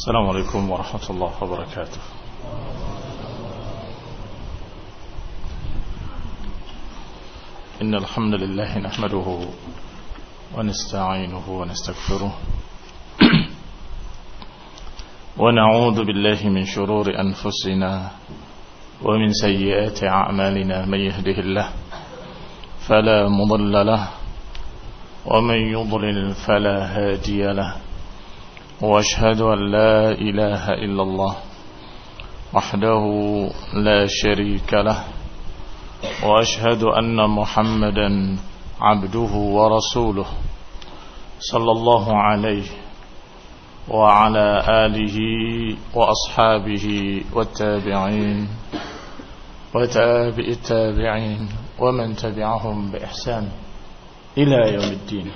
السلام عليكم ورحمة الله وبركاته. إن الحمد لله نحمده ونستعينه ونستغفره ونعوذ بالله من شرور أنفسنا ومن سيئات أعمالنا. من يهده الله فلا مضل له ومن يضلل فلا هادي له. وأشهد أن لا إله إلا الله وحده لا شريك له. وأشهد أن محمدا عبده ورسوله صلى الله عليه وعلى آله وأصحابه والتابعين وتابع التابعين ومن تبعهم بإحسان إلى يوم الدين.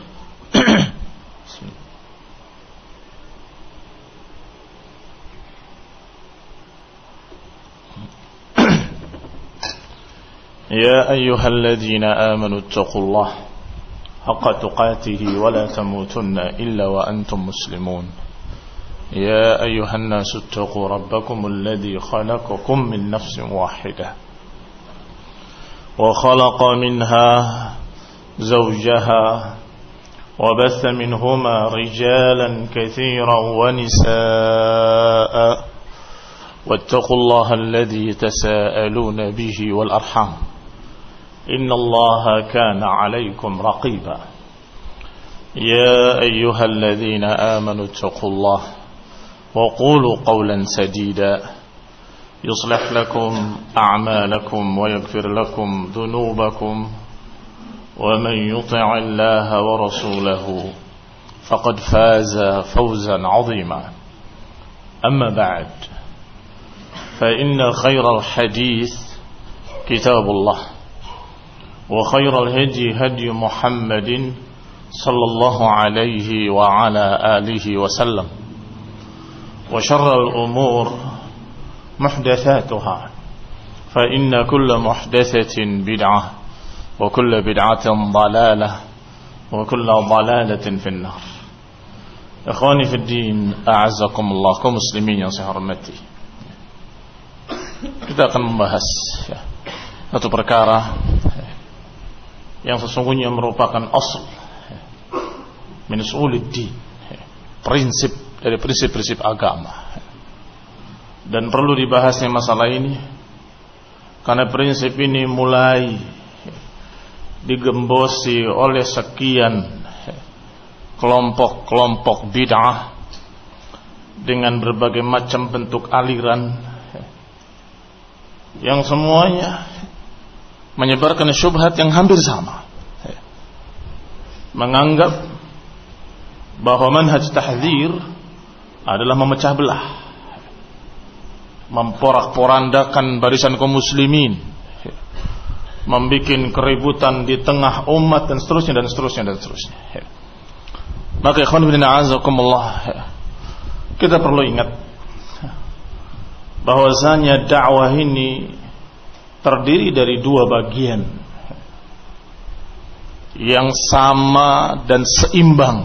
يا أيها الذين آمنوا اتقوا الله حق تقاته ولا تموتن إلا وأنتم مسلمون. يا أيها الناس اتقوا ربكم الذي خلقكم من نفس واحدة وخلق منها زوجها وبث منهما رجالا كثيرا ونساء واتقوا الله الذي تساءلون به والأرحام إن الله كان عليكم رقيبا. يا أيها الذين آمنوا اتقوا الله وقولوا قولا سديدا يصلح لكم أعمالكم ويغفر لكم ذنوبكم ومن يطع الله ورسوله فقد فاز فوزا عظيما. أما بعد فإن خير الحديث كتاب الله وخير الهدي هدي محمد صلى الله عليه وعلى آله وسلم وشر الأمور محدثاتها فإن كل محدثة بدعة وكل بدعة ضلالة وكل ضلالة في النار. إخواني في الدين أعزكم الله kaum muslimin yang saya hormati. Kita akan membahas satu perkara yang sesungguhnya merupakan asal min usuluddin, prinsip dari prinsip-prinsip agama, dan perlu dibahasnya masalah ini karena prinsip ini mulai digembosi oleh sekian kelompok-kelompok bid'ah dengan berbagai macam bentuk aliran yang semuanya menyebarkan syubhat yang hampir sama, menganggap bahwa manhaj tahdzir adalah memecah belah, memporak-porandakan barisan kaum muslimin, membikin keributan di tengah umat dan seterusnya dan seterusnya dan seterusnya. Maka ikhwan fillah azakumullah, kita perlu ingat bahwasanya dakwah ini terdiri dari dua bagian yang sama dan seimbang,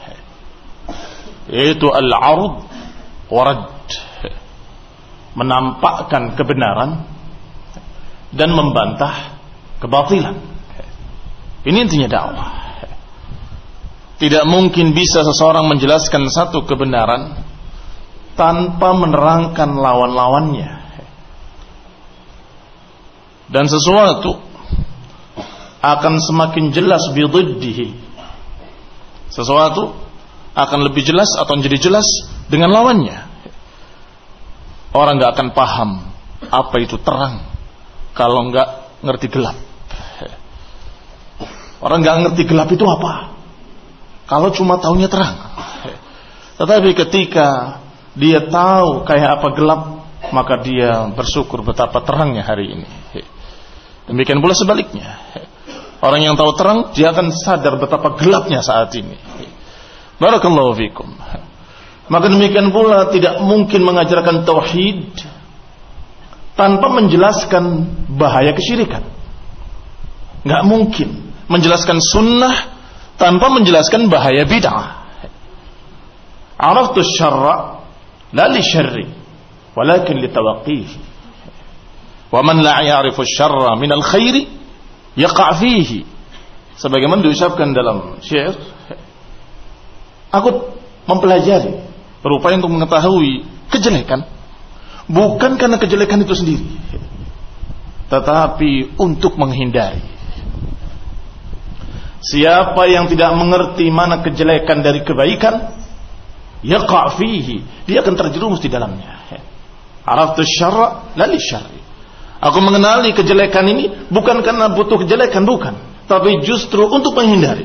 yaitu al-'ard wa radd, menampakkan kebenaran dan membantah kebatilan. Ini intinya dakwah. Tidak mungkin bisa seseorang menjelaskan satu kebenaran tanpa menerangkan lawan-lawannya. Dan sesuatu akan semakin jelas bididdihi. Sesuatu akan lebih jelas atau menjadi jelas dengan lawannya. Orang gak akan paham apa itu terang kalau gak ngerti gelap. Orang gak ngerti gelap itu apa kalau cuma taunya terang. Tetapi ketika dia tahu kayak apa gelap, maka dia bersyukur betapa terangnya hari ini. Demikian pula sebaliknya, orang yang tahu terang, dia akan sadar betapa gelapnya saat ini. Barakallahu fikum. Maka demikian pula tidak mungkin mengajarkan tauhid tanpa menjelaskan bahaya kesyirikan. Gak mungkin menjelaskan sunnah tanpa menjelaskan bahaya bid'ah. Araftu syarra la li syarri walakin li tawaqqihi. Wa man la ya'rifu asy-syarra min al-khairi yaqa' fihi. Sebagaimana diucapkan dalam syair, aku mempelajari, berupaya untuk mengetahui kejelekan, bukan karena kejelekan itu sendiri, tetapi untuk menghindari. Siapa yang tidak mengerti mana kejelekan dari kebaikan, yaqa' fihi, dia akan terjerumus di dalamnya. Araftu syarra la li syarri. Aku mengenali kejelekan ini bukan karena butuh kejelekan, bukan, tapi justru untuk menghindari.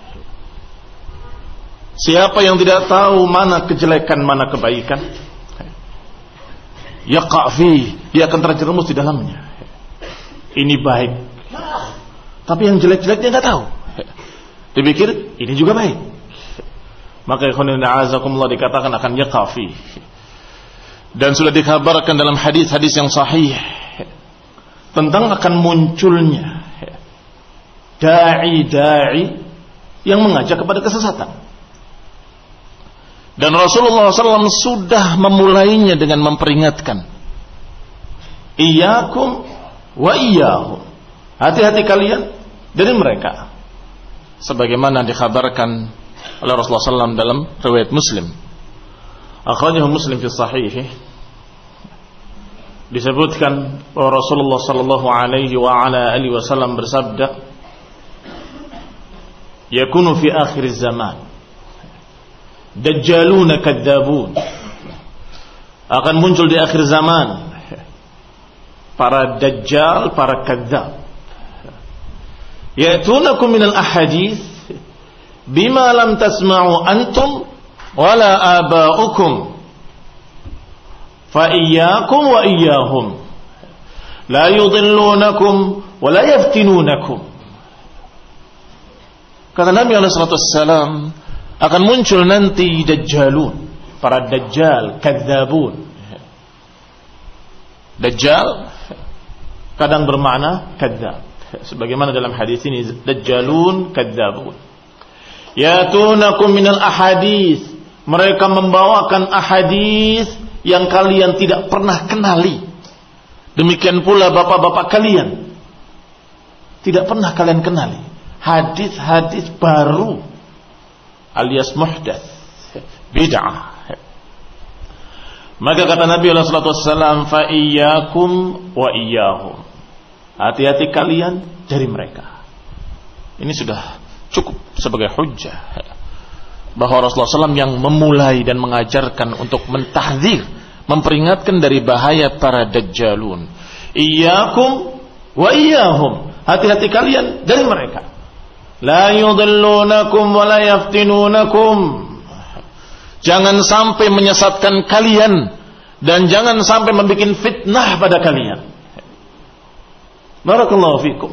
Siapa yang tidak tahu mana kejelekan, mana kebaikan, yaqa' fihi, dia akan terjerumus di dalamnya. Ini baik, tapi yang jelek-jelek dia nggak tahu. Dipikir ini juga baik. Maka ikhwanuddin a'azakumullah dikatakan akan yaqa' fihi. Dan sudah dikabarkan dalam hadis-hadis yang sahih tentang akan munculnya da'i yang mengajak kepada kesesatan. Dan Rasulullah SAW sudah memulainya dengan memperingatkan, iyyakum wa iyyahum, hati-hati kalian dari mereka. Sebagaimana dikhabarkan oleh Rasulullah SAW dalam riwayat Muslim, akhrajahu Muslim fi sahih, disebutkan bahwa Rasulullah sallallahu alaihi wa ala alihi wasallam bersabda, yakunu fi akhir zaman dajjaluna kadzabun, akan muncul di akhir zaman para dajjal, para kadzab, ya'tunakum minal ahadits bima lam tasma'u antum wala aba'ukum fa iyyakum wa iyyahum la yudillunakum wa la yaftinunakum. Kata Nabi SAW, akan muncul nanti dajjalun, para dajjal, kadzabun. Dajjal kadang bermakna kadzab, sebagaimana dalam hadis ini, dajjalun kadzabun. Yatunakum minal ahadits, mereka membawakan ahadits yang kalian tidak pernah kenali. Demikian pula bapak-bapak kalian tidak pernah kalian kenali. Hadis-hadis baru alias muhdats, bid'ah. Maka kata Nabi sallallahu alaihi wasallam, fa iyyakum wa iyyahum, hati-hati kalian dari mereka. Ini sudah cukup sebagai hujjah bahwa Rasulullah SAW yang memulai dan mengajarkan untuk mentahdzir, memperingatkan dari bahaya para dajjalun. Iyyakum wa iyyahum, hati-hati kalian dari mereka. La yudillunakum wa la yaftinunakum, jangan sampai menyesatkan kalian dan jangan sampai membuat fitnah pada kalian. Barakallahu fikum.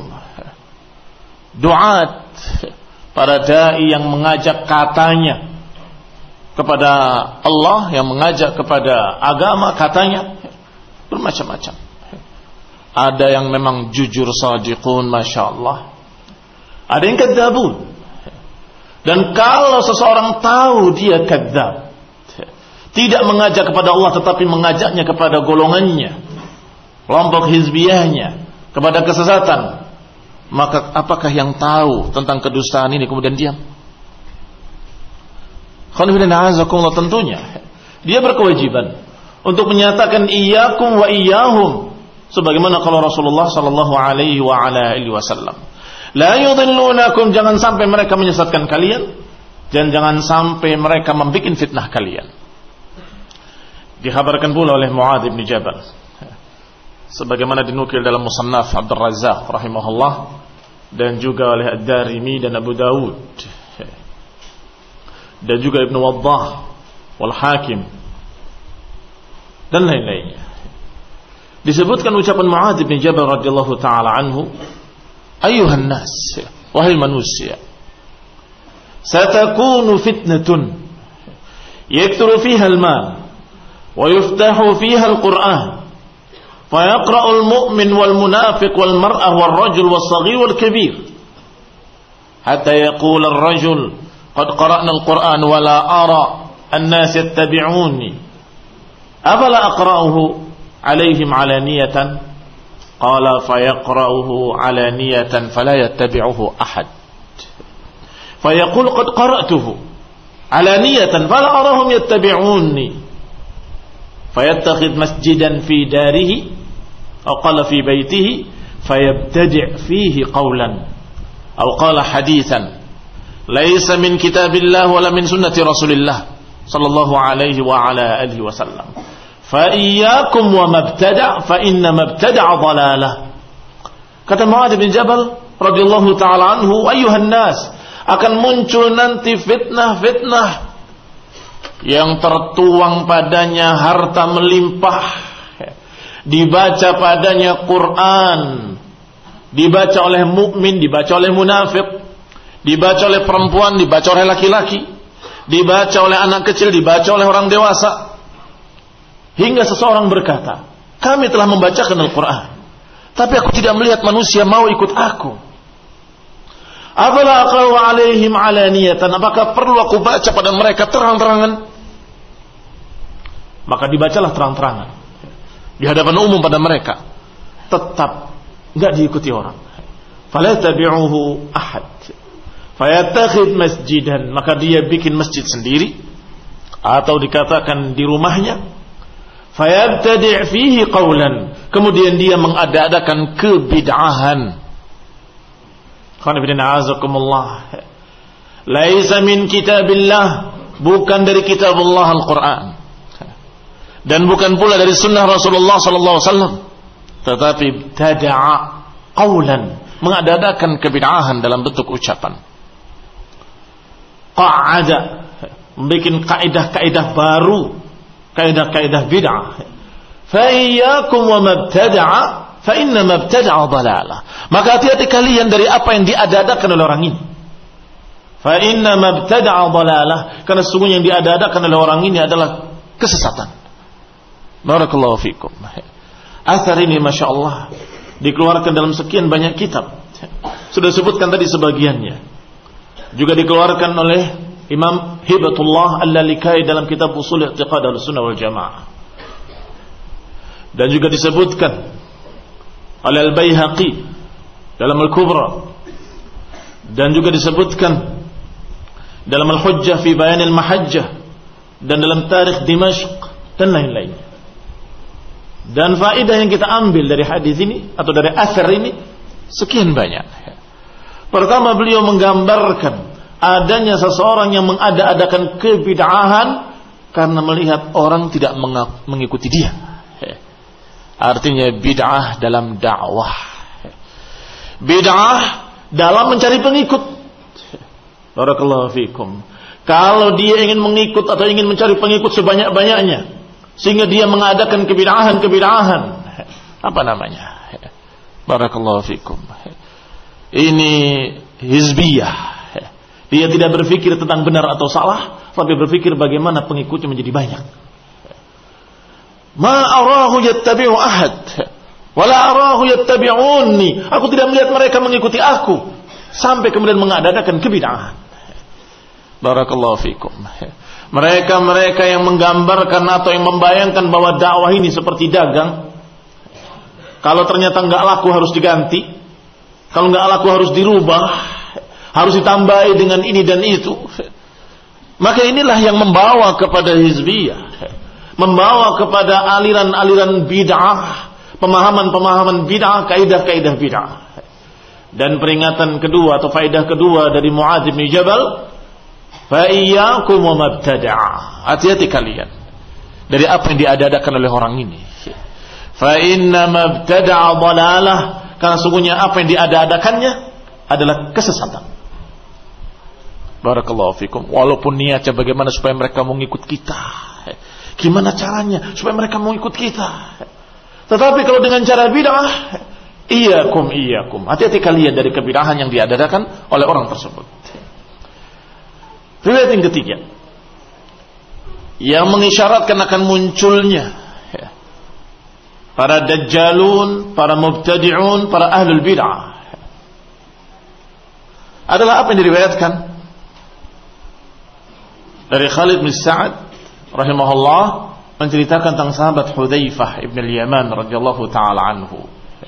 Duat, para dai yang mengajak katanya kepada Allah, yang mengajak kepada agama katanya, bermacam-macam. Ada yang memang jujur sadiqun, masya Allah. Ada yang kadzabun. Dan kalau seseorang tahu dia kadzab, tidak mengajak kepada Allah tetapi mengajaknya kepada golongannya, kelompok hizbiyahnya, kepada kesesatan, maka apakah yang tahu tentang kedustaan ini kemudian diam? Tentunya dia berkewajiban untuk menyatakan iyyakum wa iyyahum, sebagaimana kalau Rasulullah sallallahu alaihi wa ala alihi wasallam, la yudillunakum, jangan sampai mereka menyesatkan kalian dan jangan sampai mereka membuat fitnah kalian. Dikhabarkan pula oleh Mu'adz bin Jabal, sebagaimana dinukil dalam Musannaf Abdul Razzaq rahimahullah, dan juga oleh Ad-Darimi dan Abu Dawud, dan juga Ibnu Waddah wal Hakim dan lain-lainnya. Disebutkan ucapan Mu'adz bin Jabal radhiyallahu taala anhu, ayuhan nas, wahai manusia, satakunu fitnatun yakthuru fiha al-mal wa yuftahu fiha al-Qur'an فيقرأ المؤمن والمنافق والمرأة والرجل والصغير والكبير حتى يقول الرجل قد قرأنا القرآن ولا أرى الناس يتبعوني afala aqra'uhu alaihim alaniyatan? Qala fayaqra'uhu alaniyatan fala yattabi'uhu ahad. Fayaqul qad qara'tuhu alaniyatan fala arahum yattabi'unni. Fayattakhidh masjidan fi darihi aw qala fi baytihi fayabtadi' fihi qawlan aw qala hadithan laysa min kitabillah wala min sunnati rasulillah sallallahu alaihi wa ala alihi wasallam. Fa iyyakum wa mabtada' fa inna mabtada'a dhalalah. Kata Muadz bin Jabal radhiyallahu taala anhu, ayyuhan nas, akan muncul nanti fitnah-fitnah yang tertuang padanya harta melimpah, dibaca padanya Quran, dibaca oleh mukmin, dibaca oleh munafik, dibaca oleh perempuan, dibaca oleh laki-laki, dibaca oleh anak kecil, dibaca oleh orang dewasa. Hingga seseorang berkata, kami telah membacakan Al-Quran, tapi aku tidak melihat manusia mau ikut aku. Afala aqra'u alaihim alaniyatan, apakah perlu aku baca pada mereka terang-terangan? Maka dibacalah terang-terangan di hadapan umum pada mereka. Tetap enggak diikuti orang. Fala tabi'uhu ahad. Fayattakhidh masjidan, maka dia bikin masjid sendiri atau dikatakan di rumahnya. Fayabtadi' fihi qawlan, kemudian dia mengada-adakan kebid'ahan. Khonibidina'azakumullah. Laisa min kitabillah, bukan dari kitab Allah Al-Quran, dan bukan pula dari sunnah Rasulullah sallallahu alaihi wasallam, tetapi tada'a qawlan, mengada-adakan kebid'ahan dalam bentuk ucapan. Qa'ada, membuat kaidah-kaidah baru, kaidah-kaidah bid'ah. Fa iyyakum wa mabtada'a fa inna mabtada'a dhalalah. Maka hati-hati kalian dari apa yang diada-adakan oleh orang ini. Fa inna mabtada'a dhalalah, karena sesungguhnya yang diada-adakan oleh orang ini adalah kesesatan. Barakallahu fikum. Athar ini masyaallah dikeluarkan dalam sekian banyak kitab. Sudah sebutkan tadi sebagiannya. Juga dikeluarkan oleh Imam Hibatullah Al-Lalikai dalam kitab Ushul I'tiqad Ahlussunnah wal Jamaah. Dan juga disebutkan oleh Al-Baihaqi dalam Al-Kubra. Dan juga disebutkan dalam Al-Hujjah fi Bayan Al-Mahajjah dan dalam Tarikh Dimashq dan lain-lain. Dan faedah yang kita ambil dari hadis ini atau dari athar ini sekian banyak. Pertama, beliau menggambarkan adanya seseorang yang mengada-adakan kebid'ahan karena melihat orang tidak mengikuti dia. Artinya bid'ah dalam dakwah, bid'ah dalam mencari pengikut. Barakallahu fikum. Kalau dia ingin mengikut atau ingin mencari pengikut sebanyak-banyaknya, sehingga dia mengadakan kebid'ahan, apa namanya? Barakallahu fikum. Ini hizbiyah. Dia tidak berpikir tentang benar atau salah, tapi berpikir bagaimana pengikutnya menjadi banyak. Ma arahu yattabi'u ahad, wala arahu yattabi'unni. Aku tidak melihat mereka mengikuti aku, sampai kemudian mengadakan kebid'ahan. Barakallahu fikum. Mereka yang menggambarkan atau yang membayangkan bahwa dakwah ini seperti dagang. Kalau ternyata enggak laku harus diganti, kalau enggak laku harus dirubah, harus ditambahi dengan ini dan itu. Maka inilah yang membawa kepada hizbiyah, membawa kepada aliran-aliran bid'ah, pemahaman-pemahaman bid'ah, kaidah-kaidah bid'ah. Dan peringatan kedua atau faedah kedua dari Muadz bin Jabal, fa iyyakum wa mabtada'a, hati-hati kalian dari apa yang diada-adakan oleh orang ini. Fa inna mabtada'a dhalalah, karena sungguhnya apa yang diada-adakannya adalah kesesatan. Barakallahu fikum. Walaupun niatnya bagaimana supaya mereka mau ikut kita, gimana caranya supaya mereka mau ikut kita, tetapi kalau dengan cara bid'ah, iyyakum, hati-hati kalian dari kebid'ahan yang diada-adakan oleh orang tersebut. Riwayat yang ketiga yang mengisyaratkan akan munculnya para dajjalun, para mubtadi'un, para ahlul bid'ah adalah apa yang diriwayatkan dari Khalid bin Sa'ad rahimahullah menceritakan tentang sahabat Hudzaifah ibn al-Yaman radhiyallahu taala anhu.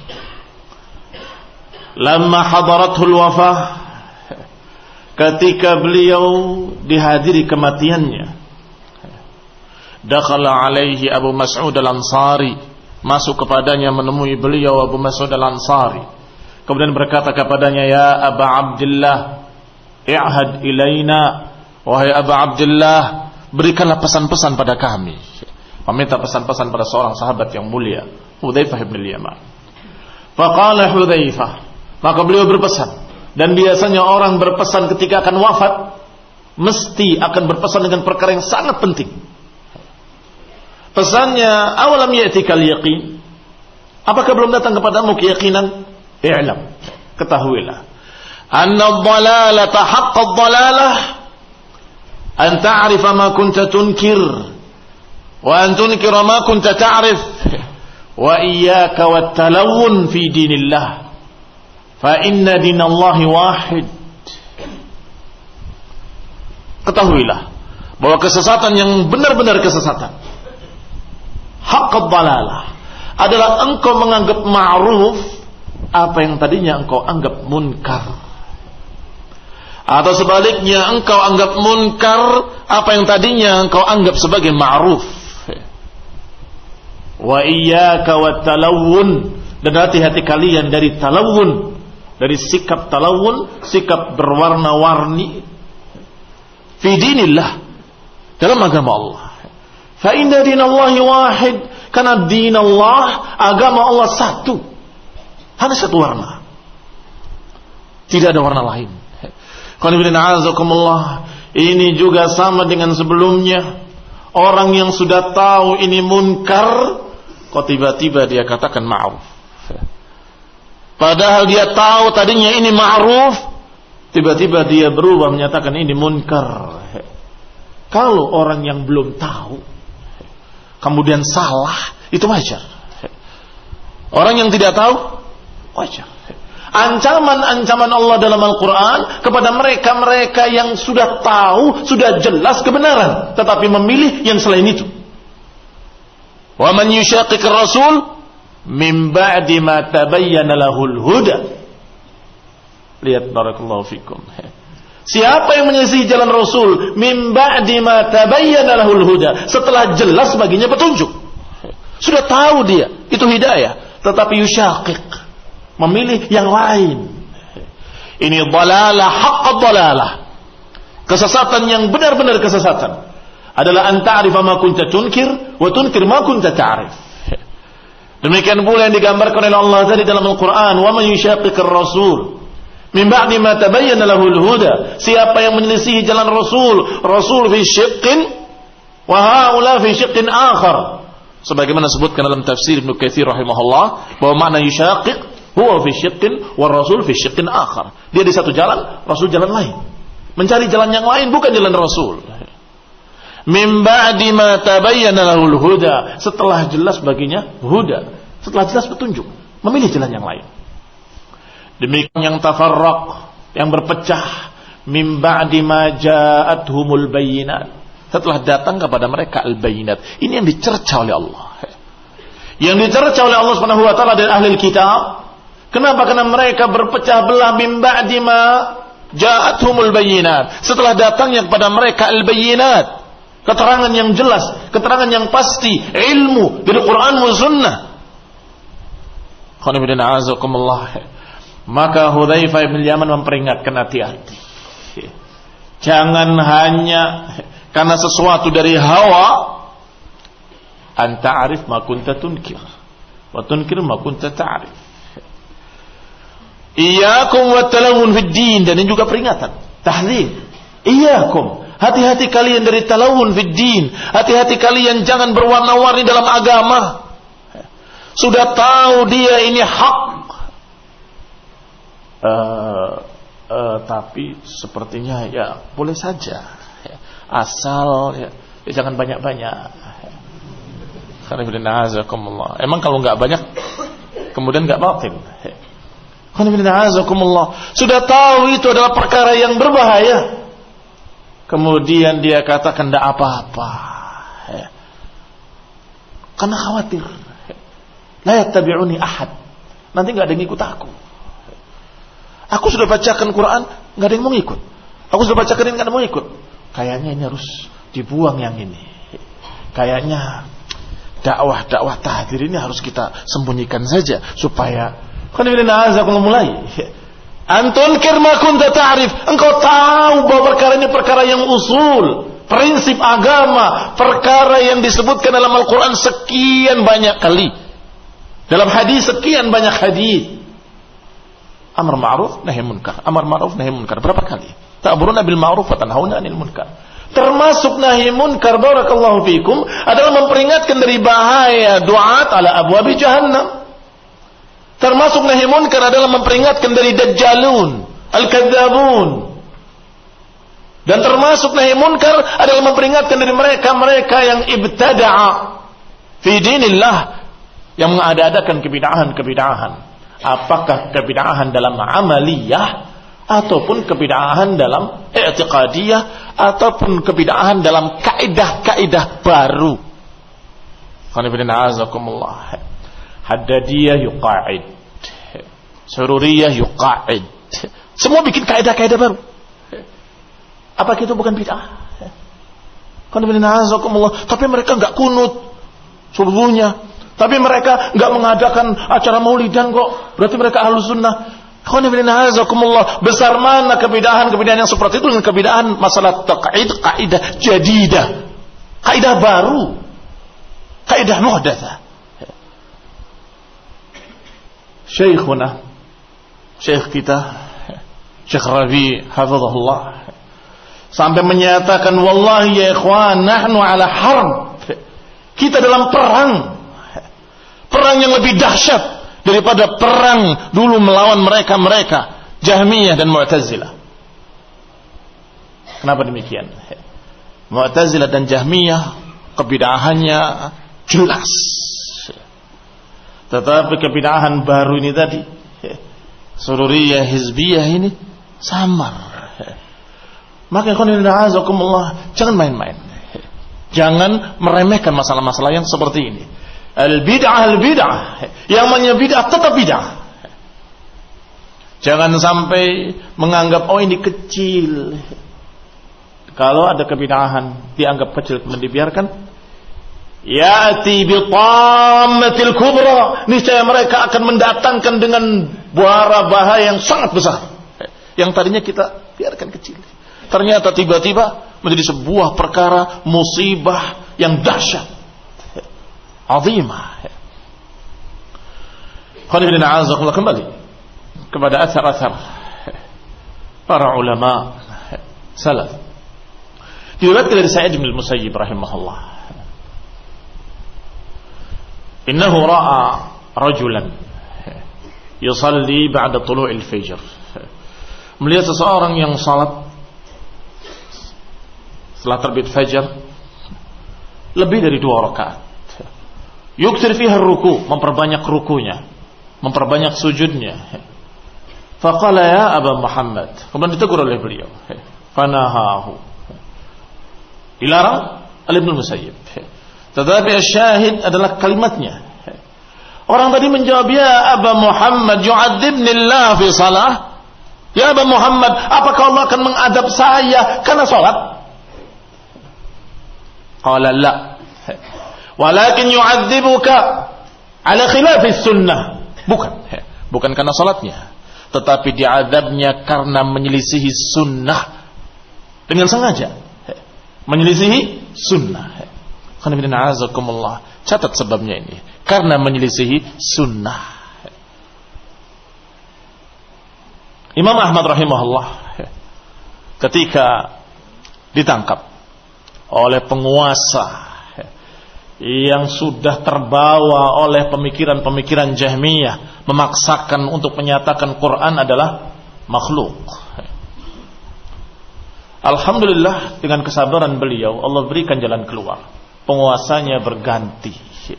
Lamma hadaratul wafah, ketika beliau dihadiri kematiannya, dakhala alaihi Abu Mas'ud al-Ansari, masuk kepadanya menemui beliau Abu Mas'ud al-Ansari, kemudian berkata kepadanya, ya Aba Abdullah, i'had ilaina, wahai Aba Abdullah, berikanlah pesan-pesan pada kami. Meminta pesan-pesan pada seorang sahabat yang mulia, Hudzaifah ibn al-Yaman. Faqala Hudzaifah, maka beliau berpesan. Dan biasanya orang berpesan ketika akan wafat mesti akan berpesan dengan perkara yang sangat penting. Pesannya, awalam ya'tikal yaqin, apakah belum datang kepadamu keyakinan? I'lam, ketahuilah, anna ad-dalalata haqqa ad-dalalah an ta'rifa ma kunta tunkir wa an tunkira ma kunta ta'rif wa iyyaka wat-talawun fi dinillah fa inna dinallahi wahid. Ketahuilah bahwa kesesatan yang benar-benar kesesatan, haqqad dalalah, adalah engkau menganggap ma'ruf apa yang tadinya engkau anggap munkar, atau sebaliknya engkau anggap munkar apa yang tadinya engkau anggap sebagai ma'ruf. Wa iyyaka wat talawun, dan hati-hati kalian dari talawun, dari sikap talawun, sikap berwarna-warni fi dinillah, dalam agama Allah. Fa inna dinallahi wahid, karena din Allah, agama Allah satu, hanya satu warna, tidak ada warna lain. Ini juga sama dengan sebelumnya. Orang yang sudah tahu ini munkar, kok tiba-tiba dia katakan ma'ruf, padahal dia tahu tadinya ini ma'ruf, tiba-tiba dia berubah menyatakan ini munkar. Kalau orang yang belum tahu kemudian salah, itu wajar. Orang yang tidak tahu, wajar. Ancaman-ancaman Allah dalam Al-Quran kepada mereka-mereka yang sudah tahu, sudah jelas kebenaran, tetapi memilih yang selain itu. Wa man yushaqiqir rasul min ba'di ma tabayyana lahul huda. Lihat, barakallahu fikum. Siapa yang menyelisihi jalan Rasul min ba'di ma tabayyana lahul huda, setelah jelas baginya petunjuk. Sudah tahu dia, itu hidayah, tetapi yushaqiq, memilih yang lain. Ini dalalah, haqqad dalalah, kesesatan yang benar-benar kesesatan adalah an ta'rifa ma kunta tunkir wa tunkir ma kunta ta'rif. Demikian pula yang digambarkan oleh Allah tadi dalam Al-Quran, wa man yushaqiqir rasul min ba'di ma tabayyana lahul huda. Siapa yang menyelisihi jalan Rasul fi syiqqin wa haula fi syiqqin akhar. Sebagaimana disebutkan dalam tafsir Ibnu Katsir rahimahullah, bahwa makna yushaqiq huwa fi syiqqin wa Rasul fi syiqqin akhar. Dia di satu jalan, Rasul jalan lain. Mencari jalan yang lain, bukan jalan Rasul. Min ba'di ma tabayyana lahul huda, setelah jelas baginya huda, setelah jelas petunjuk, memilih jalan yang lain. Demikian yang tafarraq, yang berpecah, min ba'di ma ja'athumul bayyinat, setelah datang kepada mereka al-bayyinat. Ini yang dicerca oleh Allah. Yang dicerca oleh Allah Subhanahu wa taala dari ahli kitab. Kenapa? Karena mereka berpecah belah min ba'di ma ja'athumul bayyinat, setelah datangnya kepada mereka al-bayyinat, keterangan yang jelas, keterangan yang pasti, ilmu dari Quran dan Sunnah. Qanibina azakumullah. Maka Hudzaifah bin Yaman memperingatkan, hati-hati. Jangan hanya karena sesuatu dari hawa, an ta'rif ma kunta tunkir wa tunkir ma kunta ta'rif. Iyyakum wa talawun fid din, dan ini juga peringatan, tahdzir. Iyyakum, hati-hati kalian dari talawun fid din. Hati-hati kalian jangan berwarna-warni dalam agama. Sudah tahu dia ini hak, tapi sepertinya ya boleh saja, asal ya jangan banyak-banyak. Emang kalau nggak banyak kemudian nggak batil. Sudah tahu itu adalah perkara yang berbahaya, kemudian dia katakan tidak apa-apa. Karena khawatir. La yattabi'uni ahad. Nanti enggak ada yang ikut aku. Aku sudah bacakan Quran, enggak ada yang mau ikut. Aku sudah bacakan ini, enggak ada yang mau ikut. Kayaknya ini harus dibuang yang ini. Kayaknya dakwah tahdir ini harus kita sembunyikan saja supaya mulai. Antun kirma kunta ta'rif. Engkau tahu bahwa perkara ini perkara yang usul, prinsip agama, perkara yang disebutkan dalam Al-Quran sekian banyak kali, dalam hadis sekian banyak hadis. Amar ma'ruf nahi munkar, amar ma'ruf nahi munkar, berapa kali? Ta'muruna bil ma'ruf wa tanhauna 'anil munkar. Termasuk nahi munkar, barakallahu fikum, adalah memperingatkan dari bahaya du'at ala abwabi jahannam. Termasuk nahi munkar adalah memperingatkan dari dajjalun, al-kadzabun. Dan termasuk nahi munkar adalah memperingatkan dari mereka-mereka yang ibtada'a fi dinillah, yang mengada-adakan kebid'ahan-kebid'ahan. Apakah kebid'ahan dalam amaliyah, ataupun kebid'ahan dalam i'tiqadiyah, ataupun kebid'ahan dalam kaidah-kaidah baru. Qanibina azakumullah. Haddadiyah yuqa'id, sururiyah yuqa'id, semua bikin kaidah-kaidah baru. Apa itu bukan bid'ah? Tapi mereka enggak kunut subuhnya, tapi mereka enggak mengadakan acara maulidan kok. Berarti mereka ahlus sunnah. Besar mana kebid'ahan-kebid'ahan yang seperti itu dengan kebid'ahan masalah taq'id, kaidah jadidah, kaidah baru, kaidah muhdatsah. Syekhuna, syekh kita, Syekh Rabi hafizahullah, sampai menyatakan, wallahi ya ikhwan, nahnu ala harb. Kita dalam perang yang lebih dahsyat daripada perang dulu melawan mereka Jahmiyah dan Mu'tazilah. Kenapa demikian? Mu'tazilah dan Jahmiyah kebid'ahannya jelas. Tetapi kebid'ahan baru ini tadi, sururiyah, hizbiyah ini samar. Maka jangan main-main. Jangan meremehkan masalah-masalah yang seperti ini. Al-bid'ah, yang namanya bid'ah tetap bid'ah. Jangan sampai menganggap oh ini kecil. Kalau ada kebid'ahan dianggap kecil kemudian dibiarkan, ya'ti bi tammatil kubra, niscaya mereka akan mendatangkan dengan buara bahaya yang sangat besar. Yang tadinya kita biarkan kecil, ternyata tiba-tiba menjadi sebuah perkara musibah yang dahsyat, azimah. Qanibina azakumullah, kembali kepada athar-athar para ulama salaf. Diriwayatkan dari Sa'id bin Musayyib rahimahullah, innahu ra'a rajulan yusalli ba'da tulu'il fajr. Melihat seseorang yang salat setelah terbit fajar lebih dari 2 rakaat. Yukthir fiha ruku', memperbanyak rukunya, memperbanyak sujudnya. Faqala ya Aba Muhammad, kemudian ditegur oleh beliau. Fanahahu, dilarang oleh Ibnu Musayyib. Tetapi syahid adalah kalimatnya. Orang tadi menjawab, ya Aba Muhammad, yu'adzibnillah fi salah. Ya Aba Muhammad, apakah Allah akan mengadab saya karena salat? Qala la, walakin yu'adzibuka ala khilafis sunnah. Bukan karena salatnya, tetapi diadabnya karena menyelisihi sunnah dengan sengaja. Menyelisihi sunnah. Catat sebabnya ini, karena menyelisihi sunnah. Imam Ahmad rahimahullah ketika ditangkap oleh penguasa yang sudah terbawa oleh pemikiran-pemikiran Jahmiyah, memaksakan untuk menyatakan Quran adalah makhluk. Alhamdulillah, dengan kesabaran beliau Allah berikan jalan keluar. Penguasanya berganti.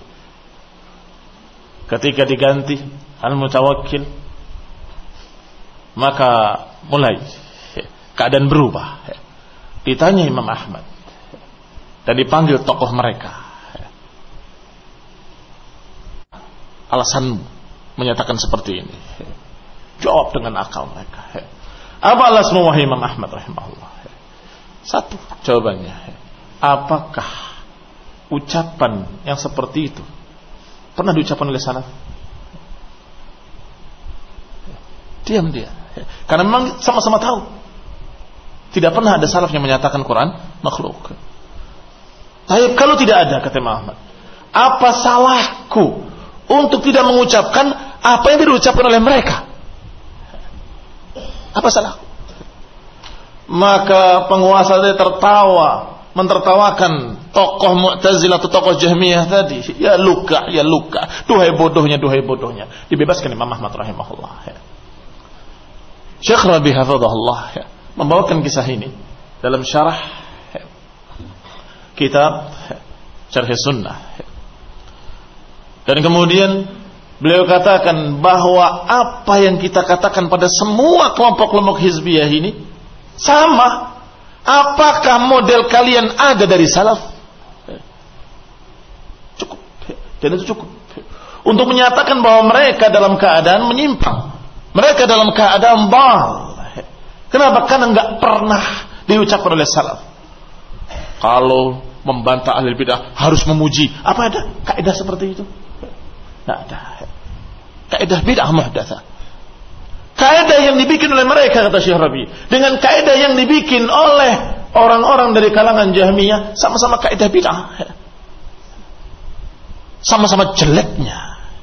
Ketika diganti Al-Mutawakkil, maka mulai keadaan berubah. Ditanya Imam Ahmad dan dipanggil tokoh mereka, alasanmu menyatakan seperti ini? Jawab dengan akal mereka. Apa alasanmu wahai Imam Ahmad rahimahullah? Satu jawabannya, apakah ucapan yang seperti itu pernah diucapkan oleh salaf? Diam dia. Karena memang sama-sama tahu tidak pernah ada salaf yang menyatakan Quran makhluk. Tapi kalau tidak ada, kata Imam Ahmad, apa salahku untuk tidak mengucapkan apa yang diucapkan oleh mereka? Apa salahku? Maka penguasa tadi tertawa, mentertawakan tokoh Mu'tazilah atau tokoh Jahmiyah tadi. Ya luka, duhai bodohnya. Dibebaskan Imam Ahmad rahimahullah. Syekh Rabi hafizahullah membawakan kisah ini dalam syarah kitab Syarh Sunnah. Dan kemudian beliau katakan bahwa apa yang kita katakan pada semua kelompok-kelompok hizbiyah ini sama. Apakah model kalian ada dari salaf? Cukup. Dan itu cukup untuk menyatakan bahwa mereka dalam keadaan menyimpang, mereka dalam keadaan dhal. Kenapa? Karena enggak pernah diucapkan oleh salaf. Kalau membantah ahli bidah harus memuji. Apa ada kaidah seperti itu? Tidak ada. Kaidah bid'ah muhdatsah. Kaidah yang dibikin oleh mereka, kata Syekh Rabi, dengan kaidah yang dibikin oleh orang-orang dari kalangan Jahmiyah, sama-sama kaidah bid'ah. Sama-sama jeleknya.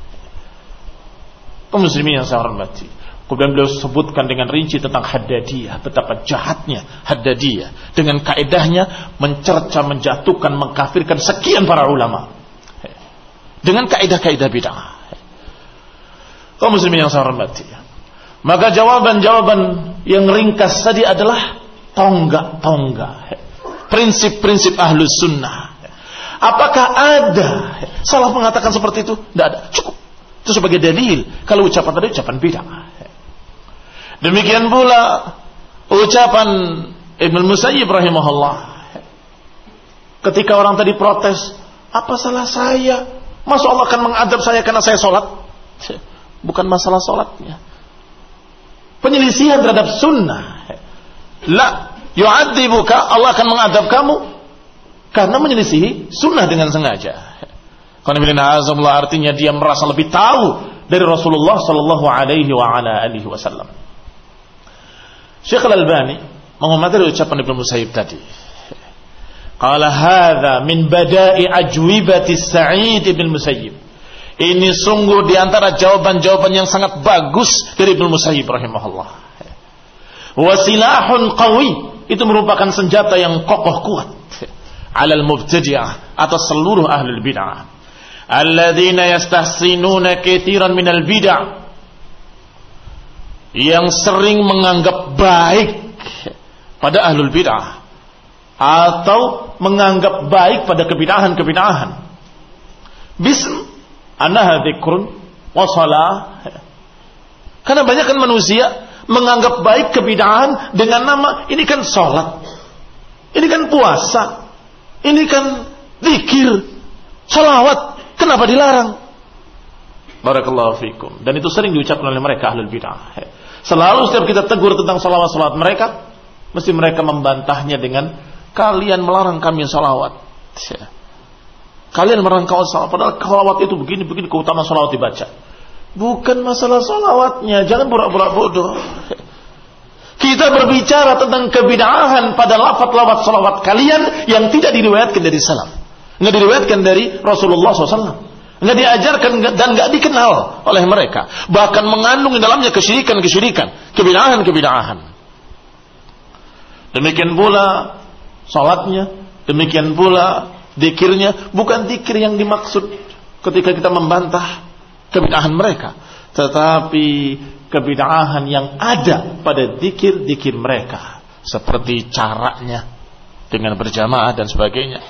Kaum muslimin yang saya hormati. Kemudian beliau sebutkan dengan rinci tentang Haddadiyah, betapa jahatnya Haddadiyah dengan kaidahnya mencerca, menjatuhkan, mengkafirkan sekian para ulama dengan kaidah-kaidah bid'ah. Kaum muslimin yang saya hormati. Maka jawaban-jawaban yang ringkas tadi adalah tonggak-tonggak prinsip-prinsip ahlus sunnah. Apakah ada salah mengatakan seperti itu? Tidak ada, cukup. Itu sebagai dalil kalau ucapan tadi ucapan bid'ah. Demikian pula ucapan Ibnu Musayyib rahimahullah ketika orang tadi protes, apa salah saya? Masa Allah akan mengadab saya karena saya sholat? Bukan masalah sholatnya, penyelisihan terhadap sunnah. La yu'adzibuka, Allah akan mengadab kamu karena menyelisihi sunnah dengan sengaja. Artinya dia merasa lebih tahu dari Rasulullah sallallahu alaihi wa ala alihi wasallam. Syekh Al-Albani mengomentari ucapan Ibnu Musayyib tadi. Qala hadza min bada'i ajwibati Sa'id bin Musayyib. Ini sungguh di antara jawaban-jawaban yang sangat bagus dari Ibnu Musayyib rahimahullah. Wa silahun qawi, itu merupakan senjata yang kokoh kuat alal mubtadi'ah, atas seluruh ahlul bid'ah. Alladzina yastahsinuna katsiran minal bid'ah, yang sering menganggap baik pada ahlul bid'ah atau menganggap baik pada kebid'ahan-kebid'ahan. Bism annaha dzikrun wa shalah. Karena banyak kan manusia menganggap baik kebid'ahan dengan nama ini kan salat, ini kan puasa, ini kan zikir, salawat. Kenapa dilarang? Barakallahu fikum. Dan itu sering diucapkan oleh mereka ahlul bid'ah. Selalu setiap kita tegur tentang salawat-salawat mereka, mesti mereka membantahnya dengan kalian melarang kami salawat. Kalian melarang kami salawat, padahal salawat itu begini-begini keutamaan salawat dibaca. Bukan masalah salawatnya, jangan pura-pura bodoh. Kita berbicara tentang kebid'ahan pada lafaz-lafaz salawat kalian yang tidak diriwayatkan dari salaf, enggak diriwayatkan dari Rasulullah SAW, enggak diajarkan dan enggak dikenal oleh mereka, bahkan mengandung di dalamnya kesyirikan-kesyirikan, kebid'ahan-kebid'ahan. Demikian pula salatnya, demikian pula zikirnya, bukan zikir yang dimaksud ketika kita membantah kebid'ahan mereka, tetapi kebid'ahan yang ada pada zikir-zikir mereka, seperti caranya dengan berjamaah dan sebagainya.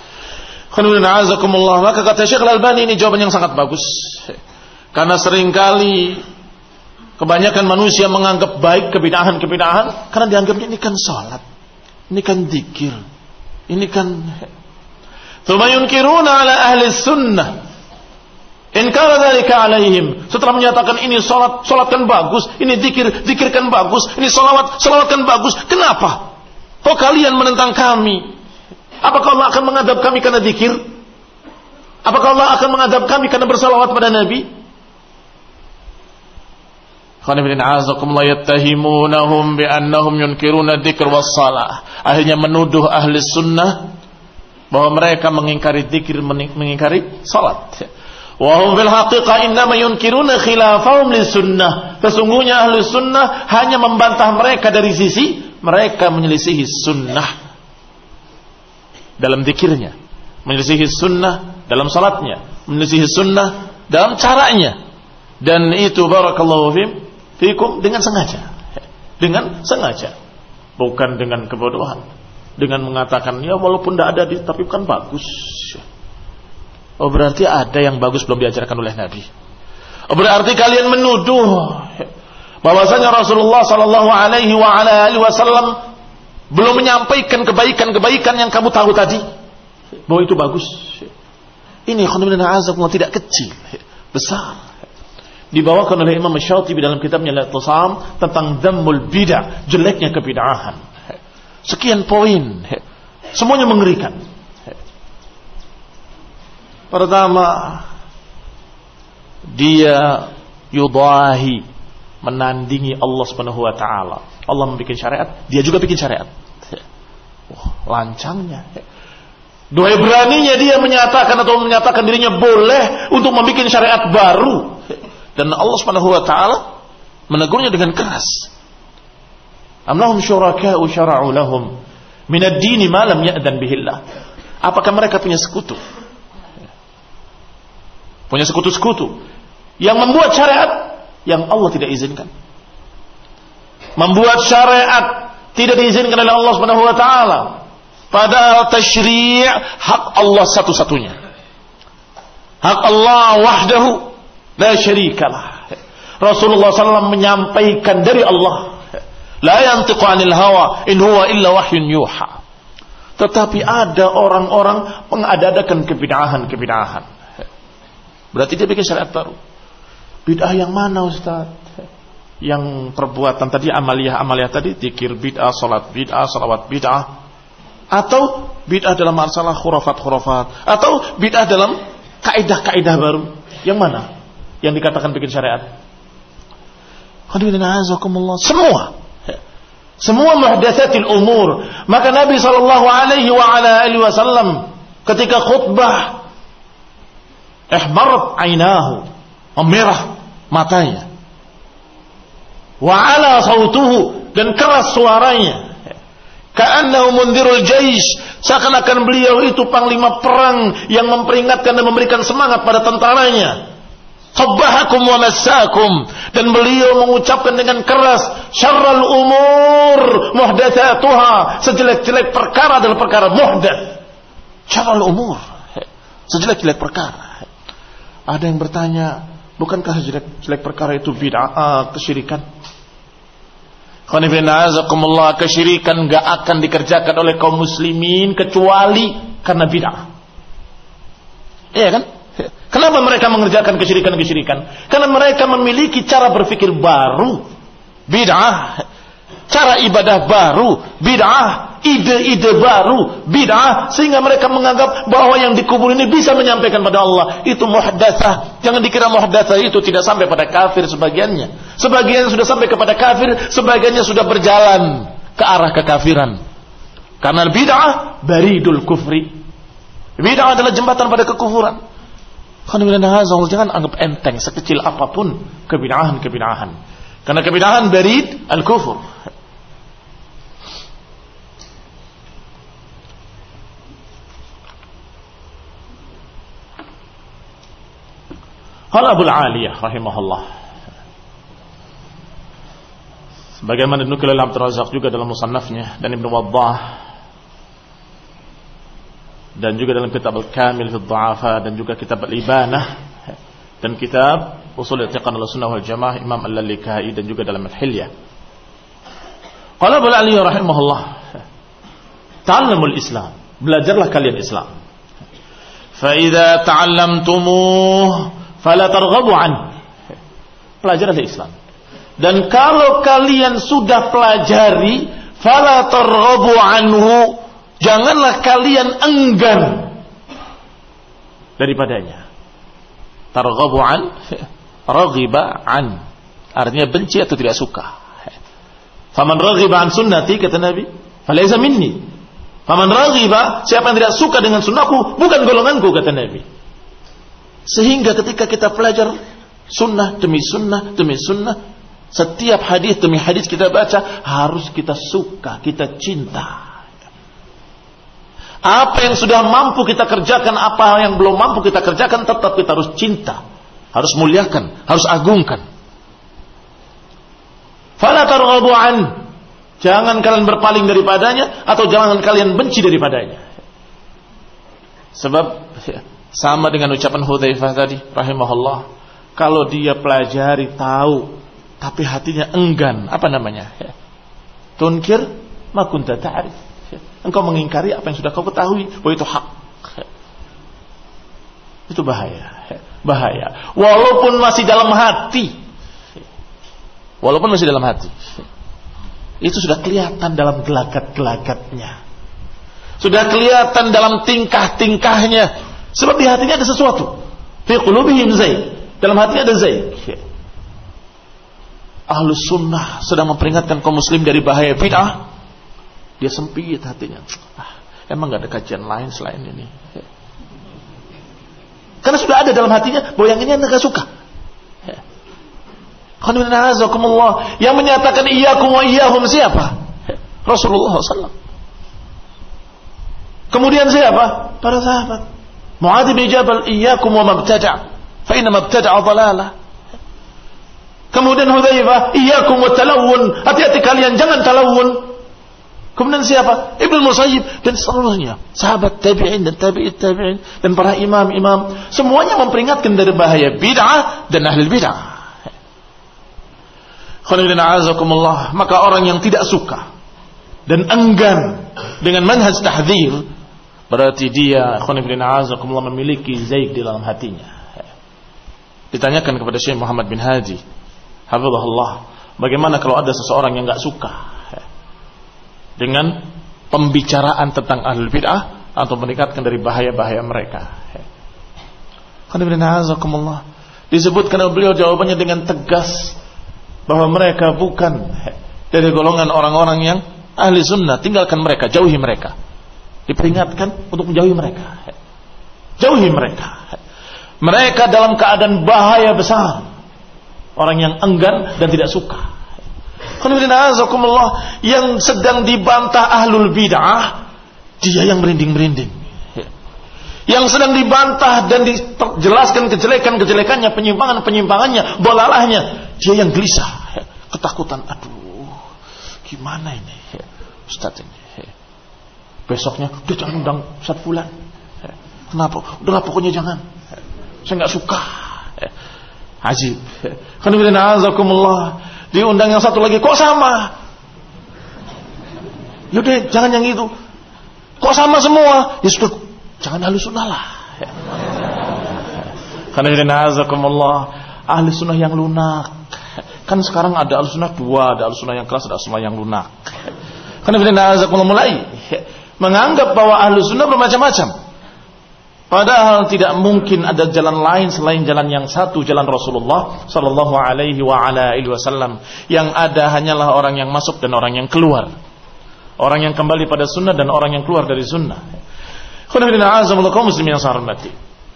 Maka kata Syekh Al-Albani, ini jawaban yang sangat bagus, karena seringkali kebanyakan manusia menganggap baik kebid'ahan-kebid'ahan karena dianggapnya ini kan salat, ini kan zikir, ini kan. Thumma yunkiruna ala ahli sunnah, In kana dzalika alaihim, setelah menyatakan ini salat kan bagus, ini zikir kan bagus, ini salawat kan bagus. Kenapa? Kok kalian menentang kami? Apakah Allah akan mengadab kami karena zikir? Apakah Allah akan mengadab kami karena bersalawat pada Nabi? Khonibin a'azakum la yattahimunahum bi annahum yunkiruna dzikr was shalah. Akhirnya menuduh ahli sunnah bahwa mereka mengingkari zikir, mengingkari salat. Wa hum fil haqiqah innama yunkiruna khilafahum lis sunnah. Sesungguhnya ahli sunnah hanya membantah mereka dari sisi mereka menyelisihi sunnah dalam zikirnya, menyelisihi sunnah dalam salatnya, menyelisihi sunnah dalam caranya. Dan itu barakallahu fikum dengan sengaja. Dengan sengaja. Bukan dengan kebodohan. Dengan mengatakan ya walaupun tidak ada tapi kan bagus. Oh berarti ada yang bagus belum diajarkan oleh Nabi. Oh berarti kalian menuduh bahwasanya Rasulullah sallallahu alaihi wasallam belum menyampaikan kebaikan-kebaikan yang kamu tahu tadi, bahwa itu bagus. Ini khonibina azakumullah tidak kecil, besar. Dibawakan oleh Imam Syatibi dalam kitabnya Al-I'tisam tentang dhammul bid'ah, jeleknya kebid'ahan. Sekian poin, semuanya mengerikan. Pertama, dia yudahi, menandingi Allah Subhanahu wa taala. Allah membuat syariat, dia juga bikin syariat. Lancangnya. Doa beraninya dia menyatakan dirinya boleh untuk membuat syariat baru. Dan Allah Subhanahu wa taala menegurnya dengan keras. Am lahum syuraka'u syara'u lahum min ad-din ma lam ya'dan bihi Allah. Apakah mereka punya sekutu? Punya sekutu-sekutu yang membuat syariat yang Allah tidak izinkan. Membuat syariat tidak diizinkan oleh Allah Subhanahu wa taala. Padahal tasyri' hak Allah satu-satunya. Hak Allah wahdahu la syarikalah. Rasulullah SAW menyampaikan dari Allah. La yantiqu 'anil hawa in huwa illa wahyun yuha. Tetapi ada orang-orang mengada-adakan kebid'ahan. Berarti dia bikin syariat baru. Bid'ah yang mana Ustaz? Yang perbuatan tadi, amaliyah tadi, zikir bid'ah, salat bid'ah, salawat bid'ah, atau bid'ah dalam masalah khurafat, atau bid'ah dalam kaidah-kaidah baru. Yang mana? Yang dikatakan bikin syariat? Semua muhdatsatil umur. Maka Nabi sallallahu alaihi wasallam ketika khutbah ihmarat ainahu, memerah matanya. Wa ala sautuhu, dan keras suaranya. Ka'annahu mundhirul jaish, seakan-akan beliau itu panglima perang yang memperingatkan dan memberikan semangat pada tentaranya. Qabbahakum wa massakum, dan beliau mengucapkan dengan keras, syarrul umur muhdatsatuha, sejelek-jelek perkara adalah perkara muhdats. Syarrul umur, sejelek-jelek perkara. Ada yang bertanya, bukankah jelek perkara itu bid'ah, kesyirikan? Khonifina azakumullah, kesyirikan gak akan dikerjakan oleh kaum muslimin kecuali karena bid'ah. Iya kan? Kenapa mereka mengerjakan kesyirikan? Karena mereka memiliki cara berpikir baru, bid'ah. Cara ibadah baru, bid'ah. Ide-ide baru, bid'ah, sehingga mereka menganggap bahwa yang dikubur ini bisa menyampaikan pada Allah. Itu muhdatsah. Jangan dikira muhdatsah itu tidak sampai pada kafir sebagiannya. Sebagian sudah sampai kepada kafir, sebagiannya sudah berjalan ke arah kekafiran. Karena bid'ah baridul kufri. Bid'ah adalah jembatan pada kekufuran. Jangan anggap enteng sekecil apapun kebid'ahan. Karena kebid'ahan barid al-kufur. Qala Abul Aliyah rahimahullah, sebagaimana dinukil oleh Abdul Razak juga dalam musannafnya, dan Ibnu Waddah, dan juga dalam kitab Al-Kamil fi Dhu'afa, dan juga kitab Al-Ibanah, dan kitab Ushul I'tiqad Ahlussunnah wal Jamaah Imam Al-Lalikai, dan juga dalam Al-Hilyah. Qala Abul Aliyah rahimahullah, ta'allamul Islam, belajarlah kalian Islam. Fa idza ta'allamtumuh fala targhabu an. Pelajarilah Islam. Dan kalau kalian sudah pelajari, fala targhabu anhu, janganlah kalian enggan daripadanya. Targhabu an, raghiba an, artinya benci atau tidak suka. Faman raghiba an sunnati, kata Nabi, falaysa minni. Faman raghiba, siapa yang tidak suka dengan sunnahku, bukan golonganku, kata Nabi. Sehingga ketika kita belajar sunnah demi sunnah demi sunnah, setiap hadis demi hadis kita baca, harus kita suka, kita cinta. Apa yang sudah mampu kita kerjakan, apa yang belum mampu kita kerjakan, tetap kita harus cinta, harus muliakan, harus agungkan. Fala targhabu an, jangan kalian berpaling daripadanya, atau jangan kalian benci daripadanya. Sebab sama dengan ucapan Hudzaifah tadi rahimahullah, kalau dia pelajari tahu tapi hatinya enggan, apa namanya? Tunkir ma kunta ta'rif. Engkau mengingkari apa yang sudah kau ketahui bahwa itu hak. Itu bahaya. Bahaya. Walaupun masih dalam hati. Walaupun masih dalam hati. Itu sudah kelihatan dalam gelagat-gelagatnya. Sudah kelihatan dalam tingkah-tingkahnya. Sebab di hatinya ada sesuatu. Fi qulubihim zayd. Dalam hatinya ada zayd. Ahlus sunnah sedang memperingatkan kaum muslim dari bahaya bid'ah, dia sempit hatinya. Emang gak ada kajian lain selain ini? Karena sudah ada dalam hatinya bahwa yang ini anda gak suka. Yang menyatakan iyyakum wa iyyahum siapa? Rasulullah SAW. Kemudian siapa? Para sahabat. Mu'adz bin Jabal, iyyakum wa mabtada', fa inna mabtada'a dhalalah. Kemudian Hudzaifah, iyyakum wa talawun, hati-hati kalian jangan talawun. Kemudian siapa? Ibnu Musayyib dan seluruhnya, sahabat tabi'in dan tabi'it tabi'in dan para imam-imam, semuanya memperingatkan dari bahaya bid'ah dan ahli bid'ah. Maka orang yang tidak suka dan enggan dengan manhaj tahdzir, berarti dia memiliki zaid di dalam hatinya. Ditanyakan kepada Syekh Muhammad bin Hadi hafizahullah, bagaimana kalau ada seseorang yang enggak suka dengan pembicaraan tentang ahlul bid'ah atau meningkatkan dari bahaya-bahaya mereka? Disebutkan oleh beliau jawabannya dengan tegas bahwa mereka bukan dari golongan orang-orang yang ahli sunnah, tinggalkan mereka, jauhi mereka. Diperingatkan untuk menjauhi mereka. Jauhi mereka. Mereka dalam keadaan bahaya besar. Orang yang enggan dan tidak suka. Yang sedang dibantah ahlul bid'ah, dia yang merinding-merinding. Yang sedang dibantah dan dijelaskan kejelekan-kejelekannya, penyimpangan-penyimpangannya, bolalahnya, dia yang gelisah, ketakutan. Aduh, gimana ini Ustaz ini? Besoknya, udah jangan undang Ustaz Fulan. Kenapa? Udahlah pokoknya jangan. Saya gak suka. Ajib. Diundang yang satu lagi, kok sama? Yaudah, jangan yang itu. Kok sama semua? Ya sudah, jangan ahli sunnah lah. Ahli sunnah yang lunak. Kan sekarang ada ahli sunnah dua, ada ahli sunnah yang keras, ada ahli sunnah yang lunak. Mulai menganggap bahwa ahli sunnah bermacam-macam. Padahal tidak mungkin ada jalan lain selain jalan yang satu, jalan Rasulullah sallallahu alaihi wasallam. Yang ada hanyalah orang yang masuk dan orang yang keluar. Orang yang kembali pada sunnah dan orang yang keluar dari sunnah. Muslimin yang saya hormati.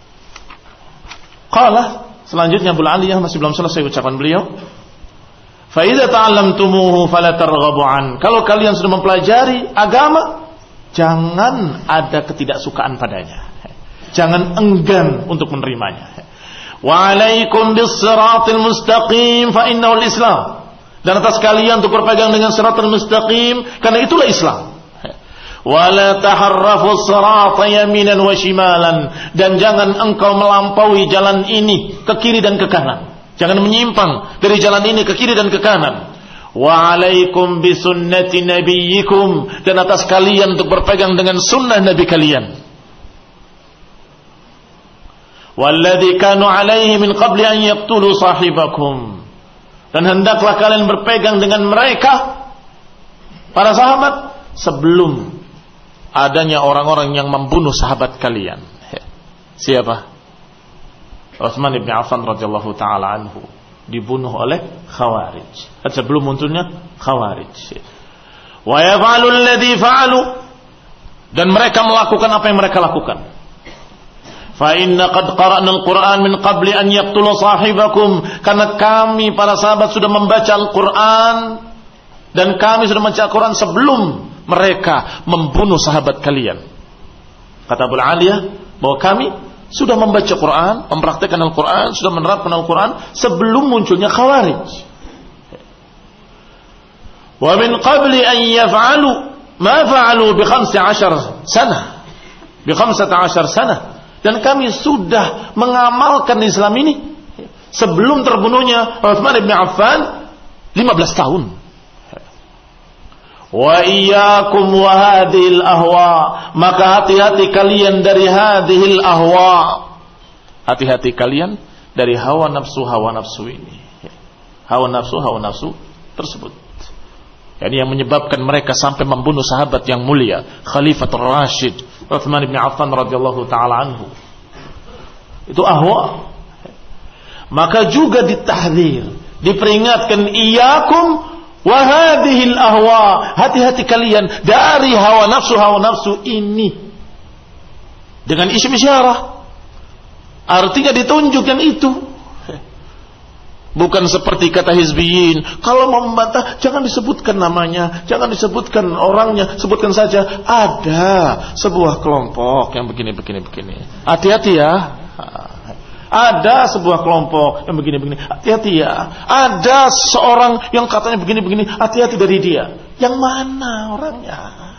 Qala, selanjutnya Abu Aliyah, masih belum selesai ucapan beliau. Fa idza ta'allamtumuhu fala targhabu an. Kalau kalian sudah mempelajari agama, jangan ada ketidaksukaan padanya. Jangan enggan untuk menerimanya. Wa alaikum bis-siratil mustaqim fa innahu al-islam. Dan atas kalian untuk berpegang dengan siratal mustaqim, karena itulah Islam. Wa la taharrafu as-sirata yaminan wa shimalan. Dan jangan engkau melampaui jalan ini ke kiri dan ke kanan. Jangan menyimpang dari jalan ini ke kiri dan ke kanan. Wa alaikum bi sunnati nabiyyikum. Dan atas kalian untuk berpegang dengan sunnah nabi kalian. Walladzi kanu alaihi min qabli an yaqtulu sahibakum. Dan hendaklah kalian berpegang dengan mereka, para sahabat, sebelum adanya orang-orang yang membunuh sahabat kalian. Siapa? Utsman bin Affan radhiyallahu taala anhu dibunuh oleh Khawarij. Sebelum munculnya Khawarij. Wa yaf'alu alladhi fa'alu, dan mereka melakukan apa yang mereka lakukan. Fa inna qad qara'na al-Qur'an min qabli an yaqtula sahibakum, karena kami para sahabat sudah membaca Al-Qur'an dan kami sudah membaca Al-Qur'an sebelum mereka membunuh sahabat kalian. Kata Abu Aliyah bahwa kami sudah membaca Quran, mempraktikkan Al-Quran, sudah menerapkan Al-Quran sebelum munculnya Khawarij. Wa min qabli an yaf'alu ma fa'alu bi 15 sana. Bi 15 sana. Dan kami sudah mengamalkan Islam ini sebelum terbunuhnya Utsman bin Affan 15 tahun. Wa iyyakum wa hadhil ahwa, maka hati-hati kalian dari hadhil ahwa. Hati-hati kalian dari hawa nafsu ini. Hawa nafsu tersebut. Yani yang menyebabkan mereka sampai membunuh sahabat yang mulia, Khalifatul Rashid Utsman bin Affan radhiyallahu taala anhu. Itu ahwa. Maka juga ditahdzir, diperingatkan, iyyakum wa hadhil ahwa, hati-hati kalian dari hawa nafsu ini. Dengan isim isyarah, artinya ditunjuk yang itu. Bukan seperti kata hizbiyin, kalau mau membantah jangan disebutkan namanya, jangan disebutkan orangnya, sebutkan saja ada sebuah kelompok yang begini. Hati-hati ya. Ada sebuah kelompok yang begini. Hati-hati ya. Ada seorang yang katanya begini. Hati-hati dari dia. Yang mana orangnya?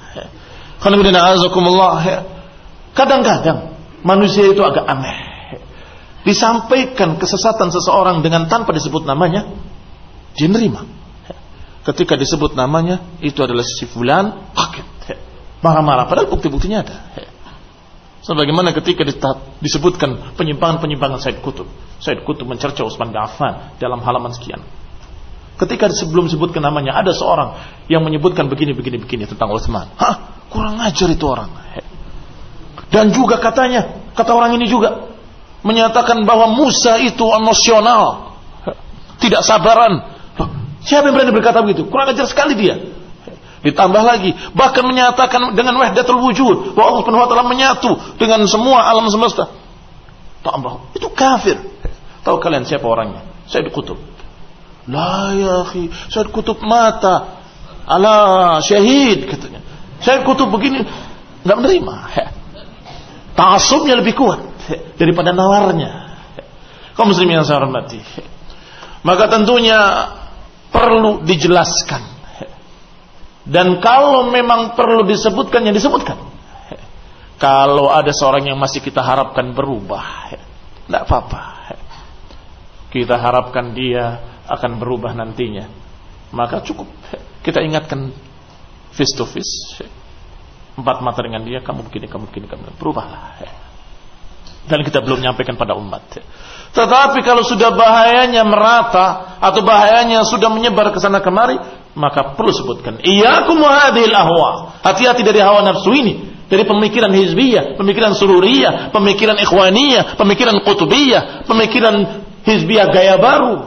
Kadang-kadang manusia itu agak aneh. Disampaikan kesesatan seseorang dengan tanpa disebut namanya, dia nerima. Ketika disebut namanya, itu adalah si fulan, kaget, marah-marah. Padahal bukti-buktinya ada. Sebagaimana ketika disebutkan penyimpangan Said Qutb. Said Qutb mencerca Utsman bin Affan dalam halaman sekian. Ketika sebelum disebutkan namanya, ada seorang yang menyebutkan begini tentang Utsman. Kurang ajar itu orang. Dan juga katanya, kata orang ini juga menyatakan bahwa Musa itu emosional, tidak sabaran. Siapa yang berani berkata begitu? Kurang ajar sekali dia. Ditambah lagi, bahkan menyatakan dengan wahdatul wujud, bahwa Allah Subhanahu wa taala menyatu dengan semua alam semesta. Tambah, itu kafir. Tahu kalian siapa orangnya? Said Qutb. La ya akhi, Said Qutb mata ala syahid katanya. Said Qutb begini, enggak menerima. Ta'assubnya lebih kuat daripada nawarnya. Kaum muslimin yang saya hormati, maka tentunya perlu dijelaskan, dan kalau memang perlu disebutkan, yang disebutkan. Kalau ada seorang yang masih kita harapkan berubah, tidak apa-apa. Kita harapkan dia akan berubah nantinya, maka cukup kita ingatkan face to face, 4 mata dengan dia, kamu begini, berubahlah. Dan kita belum menyampaikan pada umat. Tetapi kalau sudah bahayanya merata atau bahayanya sudah menyebar ke sana kemari, maka perlu sebutkan, iyyakum wa hadhil ahwa. Hati-hati dari hawa nafsu ini, dari pemikiran hizbiyah, pemikiran sururiyah, pemikiran ikhwaniyah, pemikiran qutbiyah, pemikiran hizbiyah gaya baru.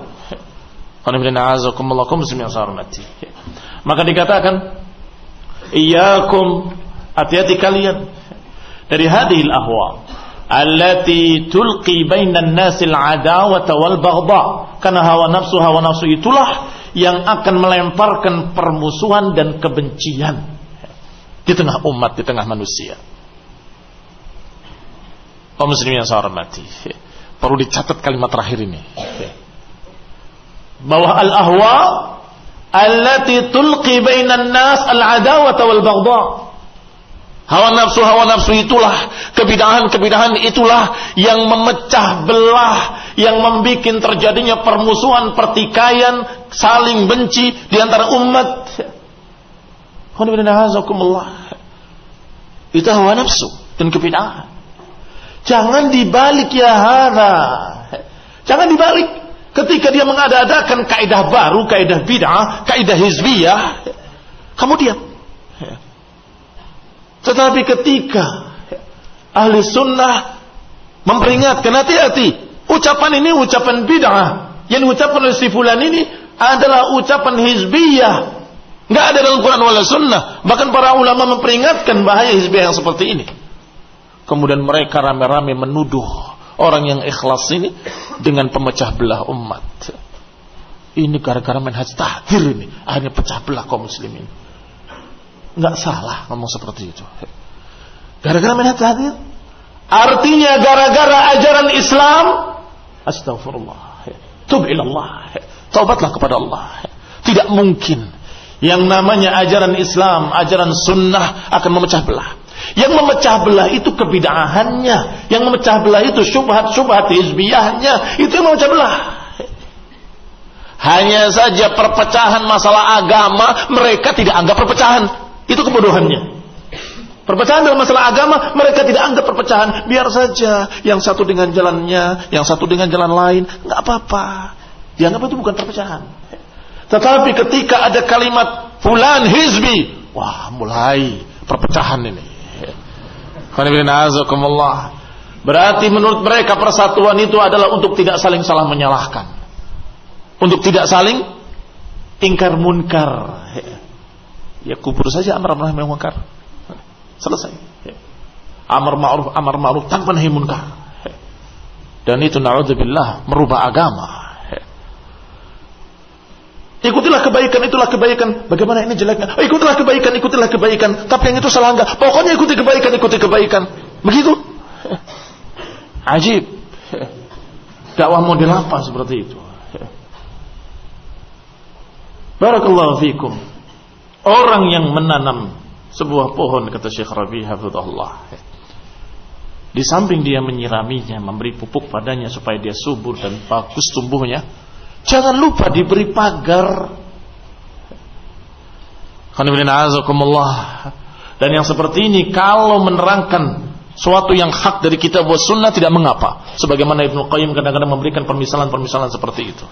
Maka dikatakan, iyyakum, hati-hati kalian dari hadhil ahwa allati tulqi bainan nasil adawata wal baghdha. Karena hawa nafsu itulah yang akan melemparkan permusuhan dan kebencian di tengah umat, di tengah manusia. Kaum muslimin yang saya hormati, perlu dicatat kalimat terakhir ini, bahwa al-ahwa allati tulqi bainan nas al-adawata wal baghdha. Hawa nafsu itulah, kebidahan itulah yang memecah belah, yang membuat terjadinya permusuhan, pertikaian, saling benci di antara umat. Itu hawa nafsu dan kebidahan. Jangan dibalik ya hada. Jangan dibalik. Ketika dia mengada-adakan kaidah baru, kaidah bid'ah, kaidah hizbiyah, kamu diam. Tetapi ketika ahli sunnah memperingatkan, hati-hati, ucapan ini ucapan bid'ah, yang diucapkan oleh si fulan ini adalah ucapan hizbiyah, nggak ada dalam Quran wala sunnah. Bahkan para ulama memperingatkan bahaya hizbiyah yang seperti ini. Kemudian mereka rame-rame menuduh orang yang ikhlas ini dengan pemecah belah umat. Ini gara-gara manhaj tahdir ini, akhirnya pecah belah kaum muslimin. Nggak salah ngomong seperti itu. Gara-gara manhaj tahdir, artinya gara-gara ajaran Islam. Astagfirullah. Tub ilallah. Taubatlah kepada Allah. Tidak mungkin yang namanya ajaran Islam, ajaran sunnah akan memecah belah. Yang memecah belah itu kebid'ahannya, yang memecah belah itu syubhat-syubhat hizbiyahnya, itu yang memecah belah. Hanya saja perpecahan masalah agama mereka tidak anggap perpecahan, itu kebodohannya. Perpecahan dalam masalah agama mereka tidak anggap perpecahan, biar saja yang satu dengan jalannya, yang satu dengan jalan lain, nggak apa-apa. Dianggap itu bukan perpecahan. Tetapi ketika ada kalimat fulan hizbi, wah mulai perpecahan ini. Berarti menurut mereka persatuan itu adalah untuk tidak saling salah menyalahkan, untuk tidak saling ingkar munkar. Ya kubur saja amar ma'ruf nahi munkar, selesai. Amar ma'ruf tanpa nahi munkar. Dan itu na'udzubillah merubah agama. Ikutilah kebaikan, itulah kebaikan. Bagaimana ini jeleknya? Ikutilah kebaikan. Tapi yang itu salah enggak? Pokoknya ikuti kebaikan. Begitu? Ajib. Dakwah model apa seperti itu? Barakallahu fikum. Orang yang menanam sebuah pohon, kata Syekh Rabi hafizahullah, di samping dia menyiraminya, memberi pupuk padanya supaya dia subur dan bagus tumbuhnya, jangan lupa diberi pagar. Dan yang seperti ini kalau menerangkan suatu yang hak dari kitab wa sunnah tidak mengapa. Sebagaimana Ibnu Qayyim kadang-kadang memberikan permisalan-permisalan seperti itu.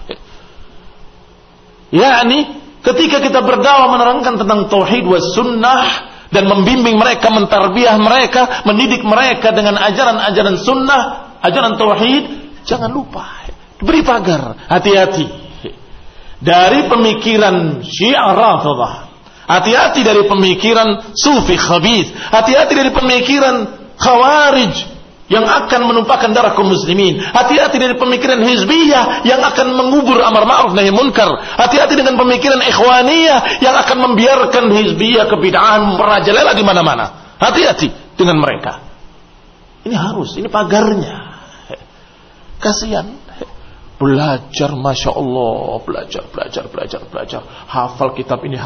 Yakni ketika kita berdakwah menerangkan tentang tauhid wa sunnah dan membimbing mereka, mentarbiyah mereka, mendidik mereka dengan ajaran-ajaran sunnah, ajaran tauhid, jangan lupa beri pagar, hati-hati dari pemikiran Syiah Rafidhah, hati-hati dari pemikiran Sufi khabith, hati-hati dari pemikiran Khawarij yang akan menumpahkan darah kaum muslimin, hati-hati dari pemikiran hizbiyah yang akan mengubur amar ma'ruf nahi munkar, hati-hati dengan pemikiran ikhwaniyah yang akan membiarkan hizbiyah kebid'ahan merajalela di mana-mana. Hati-hati dengan mereka. Ini harus, ini pagarnya. Kasihan. Belajar, Masya Allah, belajar. Hafal kitab ini.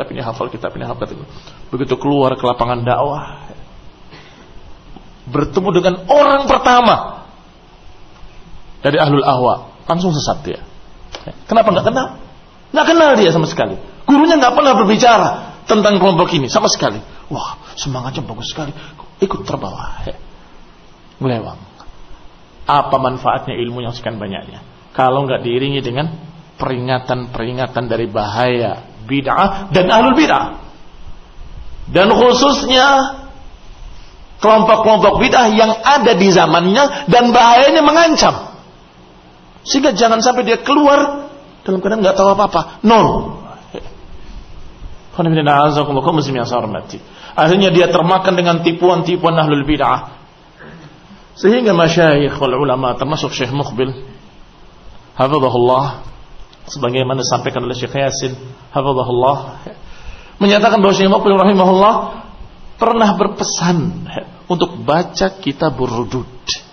Begitu keluar ke lapangan dakwah, bertemu dengan orang pertama dari ahlul ahwa, langsung sesat dia. Kenapa nggak kenal? Nggak kenal dia sama sekali. Gurunya nggak pernah berbicara tentang kelompok ini sama sekali. Wah, semangatnya bagus sekali. Ikut terbawa, melewang. Apa manfaatnya ilmu yang sekian banyaknya kalau nggak diiringi dengan peringatan-peringatan dari bahaya bid'ah dan ahlul bid'ah, dan khususnya kelompok-kelompok bid'ah yang ada di zamannya dan bahayanya mengancam, sehingga jangan sampai dia keluar dalam keadaan nggak tahu apa-apa, nol. Akhirnya dia termakan dengan tipuan-tipuan ahlul bid'ah, sehingga masyayikh wal ulama termasuk Syekh Muqbil hafizahullah, sebagaimana disampaikan oleh Syekh Yasin hafizahullah, menyatakan bahwa Syekh Muqbil rahimahullah pernah berpesan untuk baca kitabur rudud,